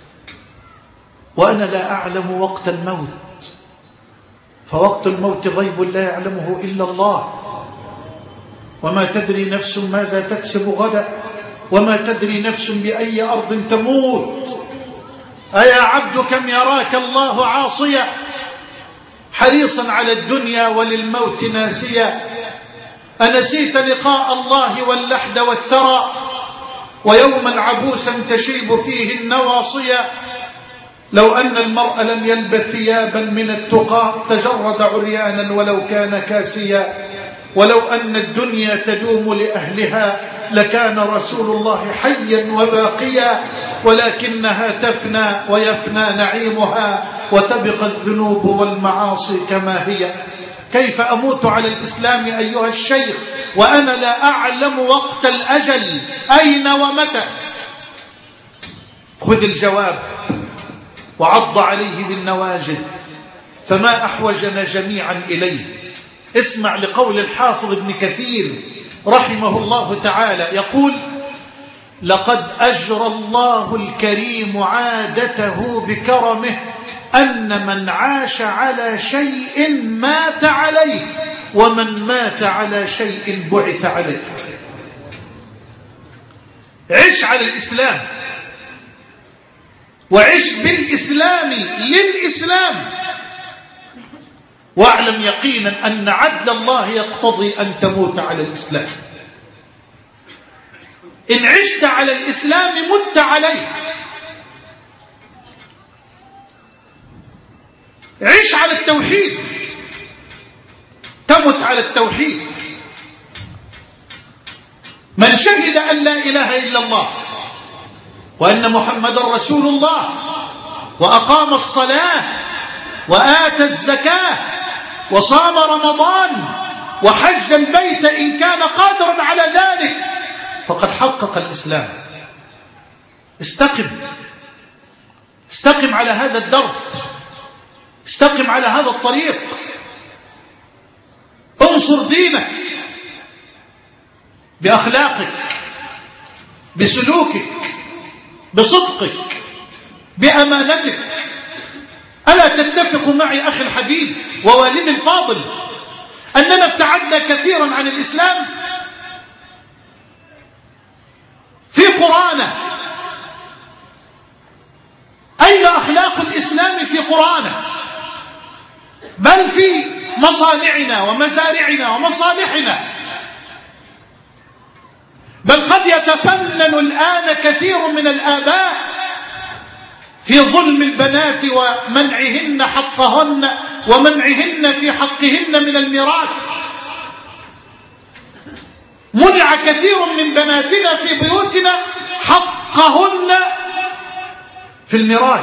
وأنا لا أعلم وقت الموت؟ فوقت الموت غيب لا يعلمه إلا الله، وما تدري نفس ماذا تكسب غدا، وما تدري نفس بأي أرض تموت. أيا عبد كم يراك الله عاصيا حريصا على الدنيا وللموت ناسيا، أنسيت لقاء الله واللحد والثرى ويوما عبوسا تشيب فيه النواصيا. لو أن المرء لم يلبث ثيابا من التقى تجرد عريانا ولو كان كاسيا. ولو أن الدنيا تدوم لأهلها لكان رسول الله حيا وباقيا، ولكنها تفنى ويفنى نعيمها وتبقى الذنوب والمعاصي كما هي. كيف أموت على الإسلام أيها الشيخ وأنا لا أعلم وقت الأجل أين ومتى؟ خذ الجواب وعض عليه بالنواجذ، فما أحوجنا جميعا إليه. اسمع لقول الحافظ ابن كثير رحمه الله تعالى، يقول: لقد أجرى الله الكريم عادته بكرمه أن من عاش على شيء مات عليه. ومن مات على شيء بعث عليه. عش على الإسلام، وعش بالإسلام للإسلام، واعلم يقينا أن عدل الله يقتضي أن تموت على الإسلام. إن عشت على الإسلام مت عليه. عش على التوحيد تمت على التوحيد. من شهد أن لا إله إلا الله وأن محمد رسول الله وأقام الصلاة وآتى الزكاة وصام رمضان وحج البيت إن كان قادرا على ذلك فقد حقق الإسلام. استقم على هذا الدرب، استقم على هذا الطريق، انصر دينك بأخلاقك، بسلوكك، بصدقك، بأمانتك. ألا تتفق معي أخي الحبيب ووالدي الفاضل أننا ابتعدنا كثيرا عن الإسلام؟ في قرآنه أين أخلاق الإسلام؟ في قرآنه، بل في مصانعنا ومزارعنا ومصالحنا. بل قد يتفنن الآن كثير من الآباء في ظلم البنات ومنعهن حقهن ومنعهن في حقهن من الميراث. منع كثير من بناتنا في بيوتنا حقهن في الميراث.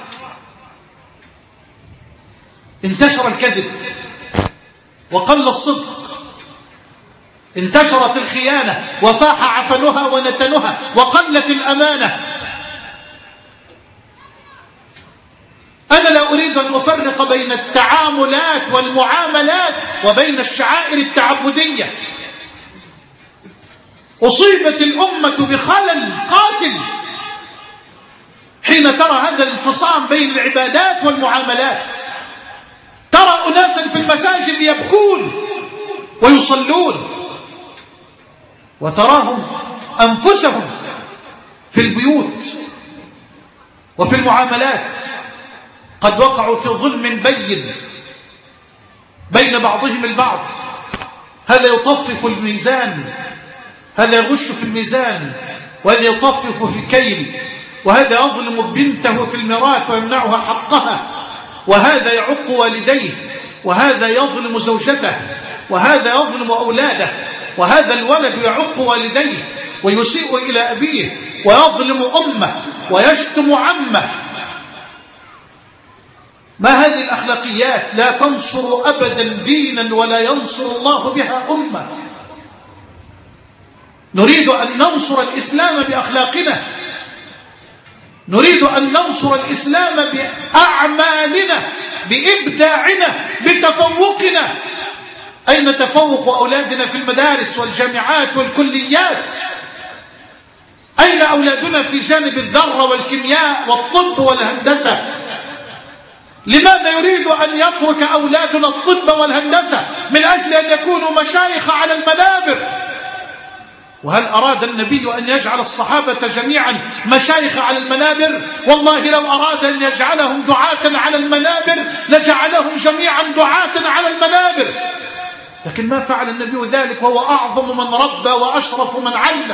انتشر الكذب وقل الصدق، انتشرت الخيانة وفاح عفنها ونتنها وقلت الأمانة. أنا لا أريد أن أفرق بين التعاملات والمعاملات وبين الشعائر التعبدية. أصيبت الأمة بخلل قاتل حين ترى هذا الانفصام بين العبادات والمعاملات. ترى أناسا في المساجد يبكون ويصلون، وتراهم أنفسهم في البيوت وفي المعاملات قد وقعوا في ظلم بين بعضهم البعض. هذا يطفف الميزان، هذا يغش في الميزان، وهذا يطفف في الكيل، وهذا يظلم بنته في الميراث ويمنعها حقها، وهذا يعق والديه، وهذا يظلم زوجته، وهذا يظلم أولاده، وهذا الولد يعق والديه ويسيء إلى أبيه ويظلم أمه ويشتم عمه. ما هذه الأخلاقيات؟ لا تنصر أبدا دينا ولا ينصر الله بها أمة. نريد أن ننصر الإسلام بأخلاقنا، نريد أن ننصر الإسلام بأعمالنا، بإبداعنا، بتفوقنا. أين تفوق أولادنا في المدارس والجامعات والكليات؟ أين أولادنا في جانب الذرة والكيمياء والطب والهندسة؟ لماذا يريد أن يترك أولادنا الطب والهندسة من أجل أن يكونوا مشايخ على المنابر؟ وهل أراد النبي أن يجعل الصحابة جميعا مشايخ على المنابر؟ والله لو أراد أن يجعلهم دعاة على المنابر لجعلهم جميعا دعاة على المنابر، لكن ما فعل النبي ذلك، وهو أعظم من ربى وأشرف من علم.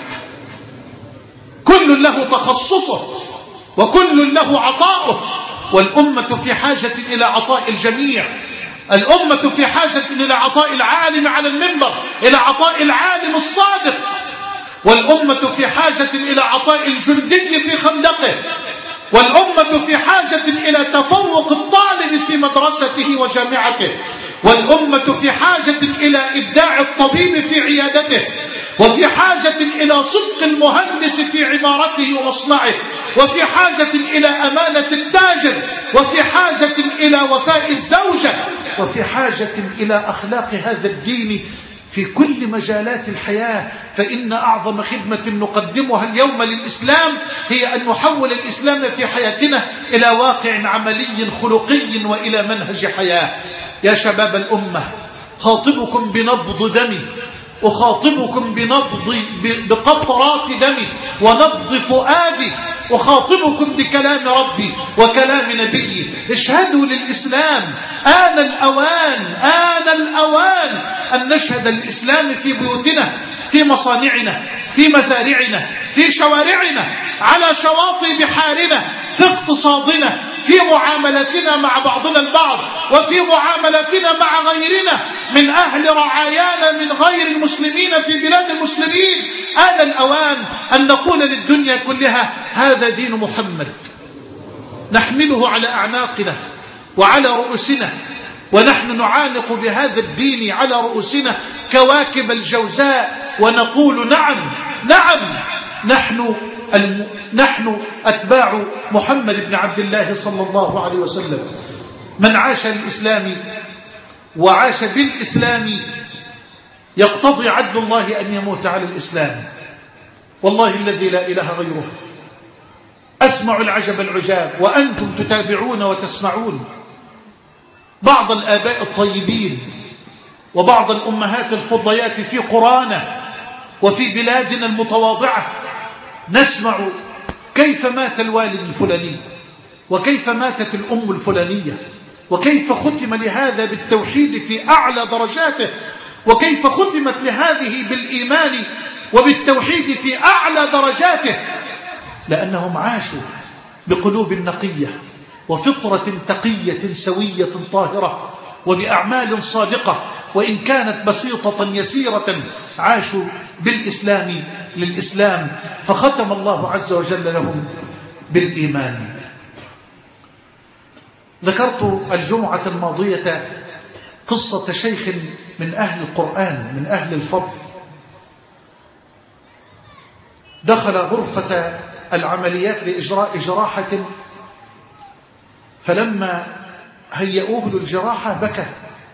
كل له تخصصه وكل له عطاؤه، والأمة في حاجة إلى عطاء الجميع. الأمة في حاجة إلى عطاء العالم على المنبر، إلى عطاء العالم الصادق. والأمة في حاجة إلى عطاء الجندي في خندقه. والأمة في حاجة إلى تفوق الطالب في مدرسته وجامعته. والأمة في حاجة إلى إبداع الطبيب في عيادته، وفي حاجة إلى صدق المهندس في عمارته ومصنعه، وفي حاجة إلى أمانة التاجر، وفي حاجة إلى وفاء الزوجة، وفي حاجة إلى أخلاق هذا الدين في كل مجالات الحياة. فإن أعظم خدمة نقدمها اليوم للإسلام هي أن نحول الإسلام في حياتنا إلى واقع عملي خلقي وإلى منهج حياة. يا شباب الأمة، خاطبكم بنبض دمي، أخاطبكم بقطرات دمي ونبض فؤادي، أخاطبكم بكلام ربي وكلام نبيي. اشهدوا للإسلام. آن الأوان أن نشهد للإسلام في بيوتنا، في مصانعنا، في مزارعنا، في شوارعنا، على شواطئ بحارنا، في اقتصادنا، في معاملتنا مع بعضنا البعض، وفي معاملتنا مع غيرنا من أهل رعايانا من غير المسلمين في بلاد المسلمين. آن الأوان أن نقول للدنيا كلها: هذا دين محمد، نحمله على أعناقنا وعلى رؤوسنا، ونحن نعانق بهذا الدين على رؤوسنا كواكب الجوزاء، ونقول: نعم نعم، نحن أتباع محمد بن عبد الله صلى الله عليه وسلم. من عاش للإسلام وعاش بالإسلام يقتضي عدل الله أن يموت على الإسلام. والله الذي لا إله غيره أسمع العجب العجاب وأنتم تتابعون وتسمعون. بعض الآباء الطيبين وبعض الأمهات الفضيات في قرانا وفي بلادنا المتواضعة نسمع كيف مات الوالد الفلاني، وكيف ماتت الأم الفلانية، وكيف ختم لهذا بالتوحيد في أعلى درجاته، وكيف ختمت لهذه بالإيمان وبالتوحيد في أعلى درجاته، لأنهم عاشوا بقلوب نقية وفطرة تقية سوية طاهرة وبأعمال صادقة، وإن كانت بسيطة يسيرة عاشوا بالإسلام للإسلام، فختم الله عز وجل لهم بالإيمان. ذكرت الجمعة الماضية قصة شيخ من أهل القرآن، من أهل الفضل، دخل غرفة العمليات لإجراء جراحة، فلما هيئوه للجراحة بكى،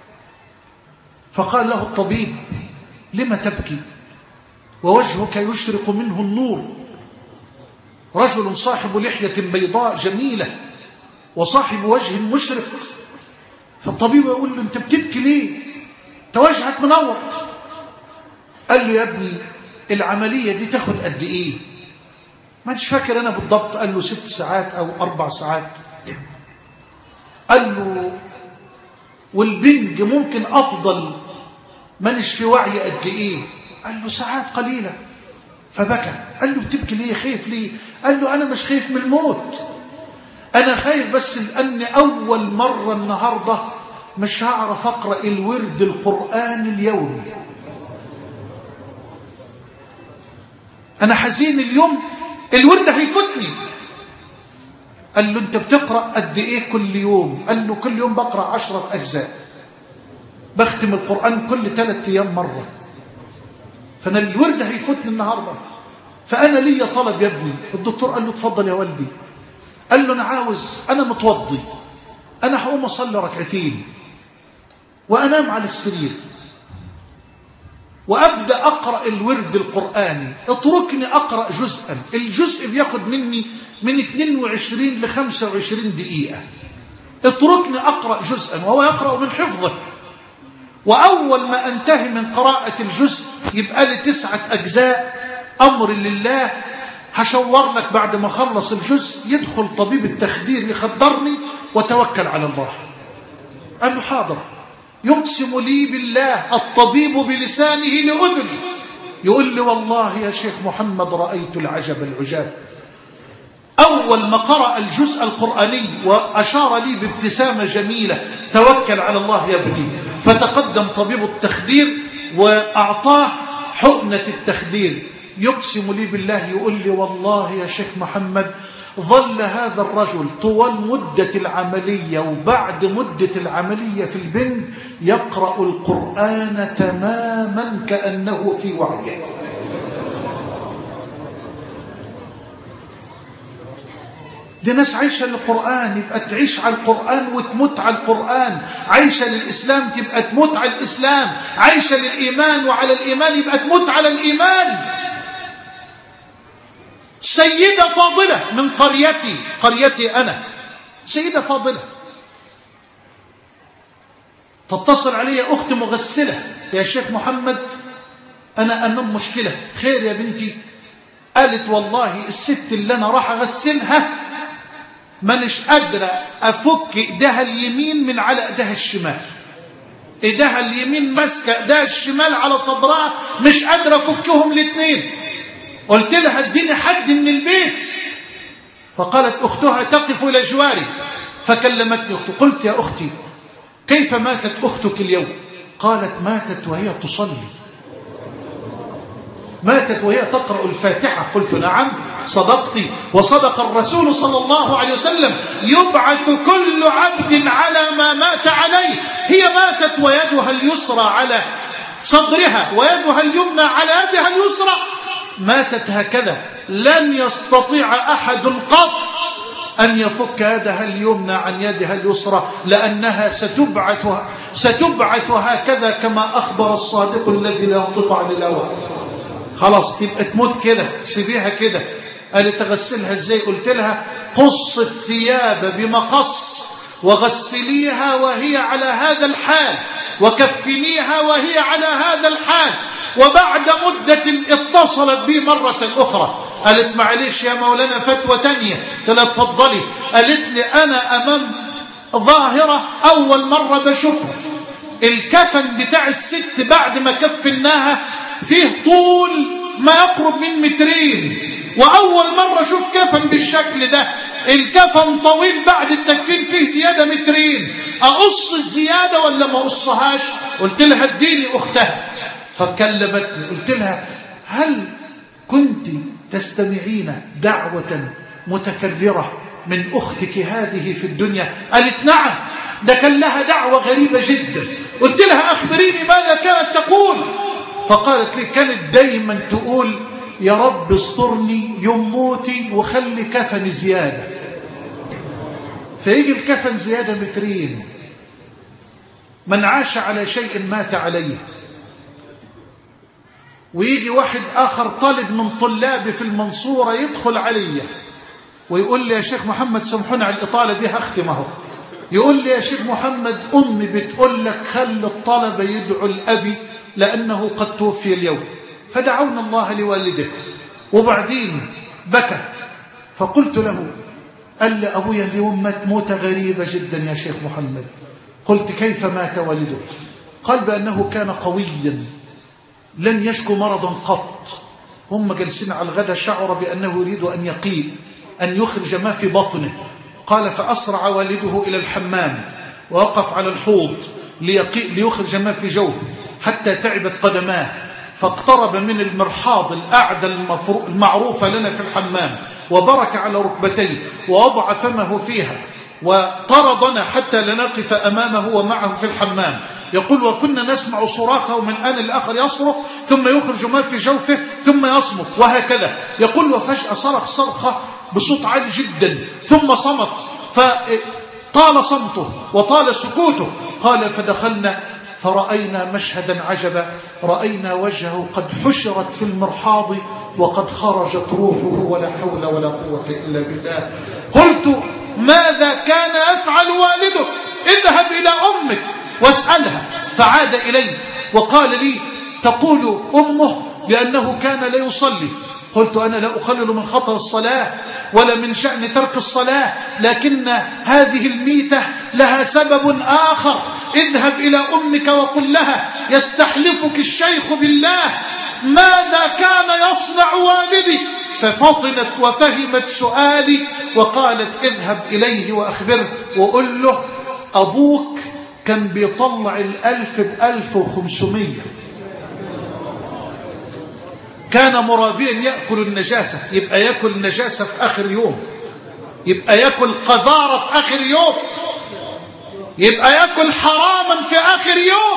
فقال له الطبيب: لم تبكي ووجهك يشرق منه النور؟ رجل صاحب لحية بيضاء جميلة وصاحب وجه مشرق. فالطبيب يقول له: انت بتبكي ليه؟ انت وجهك منور. قال له: يا ابني العملية دي تاخد قد ايه؟ ما انتش فاكر انا بالضبط. قال له: 6 ساعات او 4 ساعات. قال له: والبنج ممكن افضل مانيش في وعي قد ايه؟ قال له: ساعات قليلة. فبكى. قال له: بتبكي ليه؟ خايف ليه؟ قال له: انا مش خايف من الموت، انا خايف بس لان اول مرة النهاردة مش هعرف اقرأ الورد القرآن اليومي. انا حزين اليوم، الورد هيفوتني. قال له: انت بتقرأ قد ايه كل يوم؟ قال له: كل يوم بقرأ 10 أجزاء، بختم القرآن كل 3 أيام مرة، فانا الورد هيفوتني النهاردة، فانا لي طلب يا ابني. الدكتور قال له: اتفضل يا والدي. قال له: انا متوضي، انا هقوم اصلي 2 ركعتين وانام على السرير وابدا اقرا الورد القراني، اتركني اقرا جزءا، الجزء بياخد مني من 22 ل 25 دقيقه، اتركني اقرا جزءا. وهو يقرا من حفظه، واول ما انتهي من قراءه الجزء يبقى لي 9 أجزاء، امر لله. هشور لك بعد ما خلص الجزء، يدخل طبيب التخدير يخدرني وتوكل على الله. قال له: حاضر. يقسم لي بالله الطبيب بلسانه لأذني، يقول لي: والله يا شيخ محمد رأيت العجب العجاب. أول ما قرأ الجزء القرآني وأشار لي بابتسامة جميلة: توكل على الله يا ابني. فتقدم طبيب التخدير وأعطاه حقنة التخدير. يقسم لي بالله يقول لي: والله يا شيخ محمد ظل هذا الرجل طوال مدة العملية وبعد مدة العملية في البنج يقرأ القرآن تماما كأنه في وعيه. دي ناس عايشة للقرآن، يبقى تعيش على القرآن وتموت على القرآن. عايشة للإسلام تبقى تموت على الإسلام. عايشة للإيمان وعلى الإيمان يبقى تموت على الإيمان. سيدة فاضلة من قريتي أنا، سيدة فاضلة تتصل علي أخت مغسلة: يا شيخ محمد أنا أمام مشكلة. خير يا بنتي؟ قالت: والله الست اللي أنا راح أغسلها مانيش قادرة أفك إيدها اليمين من على إيدها الشمال. إيدها اليمين ماسكة إيدها الشمال على صدرها، مش قادرة أفكهم الاثنين. قلت لها: اديني حد من البيت. فقالت أختها تقف إلى جواري فكلمتني أختي. قلت: يا أختي كيف ماتت أختك اليوم؟ قالت: ماتت وهي تصلي، ماتت وهي تقرأ الفاتحة. قلت: نعم صدقتي، وصدق الرسول صلى الله عليه وسلم: يبعث كل عبد على ما مات عليه. هي ماتت ويدها اليسرى على صدرها ويدها اليمنى على يدها اليسرى، ماتت هكذا. لن يستطيع أحد قط أن يفك يدها اليمنى عن يدها اليسرى، لأنها ستبعث هكذا كما أخبر الصادق الذي لا ينطق عن الهوى. خلاص تبقى تموت كده، سيبيها كده. قالت: تغسلها ازاي؟ قلت لها: قص الثياب بمقص وغسليها وهي على هذا الحال، وكفنيها وهي على هذا الحال. وبعد مدة اتصلت بي مرة أخرى، قالت: معلش يا مولانا فتوى تانية. قلت لها: اتفضلي. قالت لي: أنا أمام ظاهرة أول مرة بشوفها. الكفن بتاع الست بعد ما كفناها فيه طول ما يقرب من 2 متر، وأول مرة أشوف كفن بالشكل ده. الكفن طويل، بعد التكفين فيه زيادة 2 متر. أقص الزيادة ولا ما أقصهاش؟ قلت لها: اديني أختها. فكلمتني. قلت لها: هل كنت تستمعين دعوة متكررة من أختك هذه في الدنيا؟ قالت: نعم، ده كان لها دعوة غريبة جدا. قلت لها: أخبريني ماذا كانت تقول؟ فقالت لي: كانت دايما تقول: يا رب استرني يوم موتي وخلي كفن زيادة. فيجي الكفن زيادة 2 متر. من عاش على شيء مات عليه. ويجي واحد آخر طالب من طلابي في المنصورة يدخل علي ويقول لي: يا شيخ محمد سامحوني على الإطالة دي، هختمه. يقول لي: يا شيخ محمد أمي بتقول لك خلي الطلبة يدعوا الأبي لأنه قد توفي اليوم. فدعونا الله لوالده. وبعدين بكى. فقلت له: قال لي: أبويا اليوم مات موتة غريبة جدا يا شيخ محمد. قلت: كيف مات والدك؟ قال: بأنه كان قويا لن يشكو مرضا قط. هم جالسين على الغداء شعر بأنه يريد أن يقيء، أن يخرج ما في بطنه. قال: فأسرع والده إلى الحمام ووقف على الحوض ليخرج ما في جوفه حتى تعبت قدماه، فاقترب من المرحاض الأعدى المعروفة لنا في الحمام وبرك على ركبتيه ووضع فمه فيها وطردنا حتى لنقف أمامه ومعه في الحمام. يقول: وكنا نسمع صراخه من آن الآخر يصرخ ثم يخرج ما في جوفه ثم يصمت وهكذا. يقول: وفجأة صرخ صرخة بصوت عالي جدا ثم صمت، فطال صمته وطال سكوته. قال: فدخلنا فرأينا مشهدا عجبا، رأينا وجهه قد حشرت في المرحاض وقد خرجت روحه ولا حول ولا قوة إلا بالله. قلت: ماذا كان يفعل والدك؟ اذهب إلى أمك واسألها. فعاد إلي وقال لي: تقول أمه بأنه كان لا يصلي. قلت: أنا لا أخلل من خطر الصلاة ولا من شأن ترك الصلاة، لكن هذه الميتة لها سبب آخر. اذهب إلى أمك وقل لها: يستحلفك الشيخ بالله، ماذا كان يصنع والدي؟ ففطنت وفهمت سؤالي وقالت: اذهب إليه وأخبره وقل له أبوك كان بيطلع 1000 ب1500، كان مرابيا يأكل النجاسة. يبقى يأكل النجاسة في آخر يوم، يبقى يأكل قذارة في آخر يوم، يبقى يأكل حراما في آخر يوم.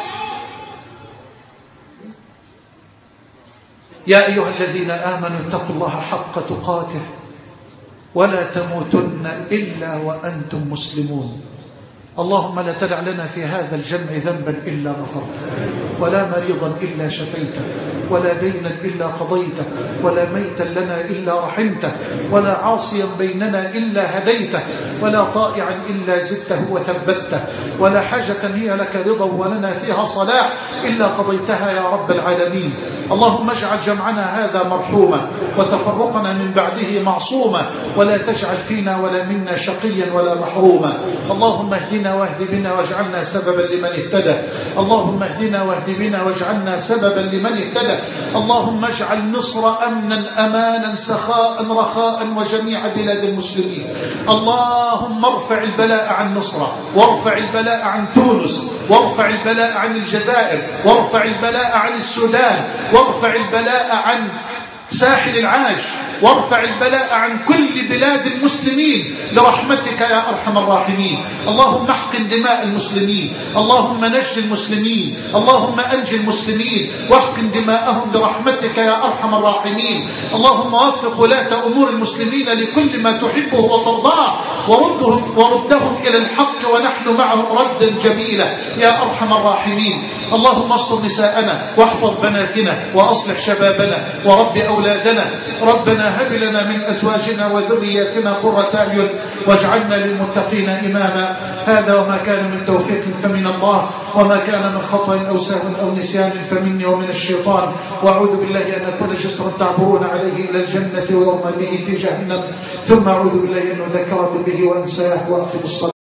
يا أيها الذين آمنوا اتقوا الله حق تقاته ولا تموتن إلا وأنتم مسلمون. اللهم لا تدع لنا في هذا الجمع ذنبا إلا غفرته ولا مريضا إلا شفيته، ولا دينا إلا قضيته، ولا ميتا لنا إلا رحمته، ولا عاصيا بيننا إلا هديته، ولا طائعا إلا زدته وثبته، ولا حاجة هي لك رضا ولنا فيها صلاح إلا قضيتها يا رب العالمين. اللهم اجعل جمعنا هذا مرحوما وتفرقنا من بعده معصوما، ولا تجعل فينا ولا منا شقيا ولا محروما. اللهم اهدنا واهد بنا واجعلنا سببا لمن اهتدى. اللهم اهدنا واهد بنا واجعلنا سببا لمن اهتدى. اللهم اجعل مصر أمنا أمانا سخاء رخاء وجميع بلاد المسلمين. اللهم ارفع البلاء عن مصر، وارفع البلاء عن تونس، وارفع البلاء عن الجزائر، وارفع البلاء عن السودان، وارفع البلاء عن ساحل العاج، وارفع البلاء عن كل بلاد المسلمين برحمتك يا أرحم الراحمين. اللهم احقن دماء المسلمين، اللهم نج المسلمين، اللهم أنج المسلمين واحقن دماءهم برحمتك يا أرحم الراحمين. اللهم وفق ولاة أمور المسلمين لكل ما تحبه وترضاه، وردهم إلى الحق ونحن معهم ردا جميلا يا أرحم الراحمين. اللهم استر نساءنا واحفظ بناتنا وأصلح شبابنا ورب أولادنا. ربنا هب لنا من أزواجنا وذرياتنا قرة أعين واجعلنا للمتقين إماما. هذا وما كان من توفيق فمن الله، وما كان من خطأ أو سهو أو نسيان فمني ومن الشيطان، وأعوذ بالله أن أكون جسرا تعبرون عليه إلى الجنة ويرمى به في جهنم، ثم أعوذ بالله أن أذكركم به وأنساه وأقم الصلاة.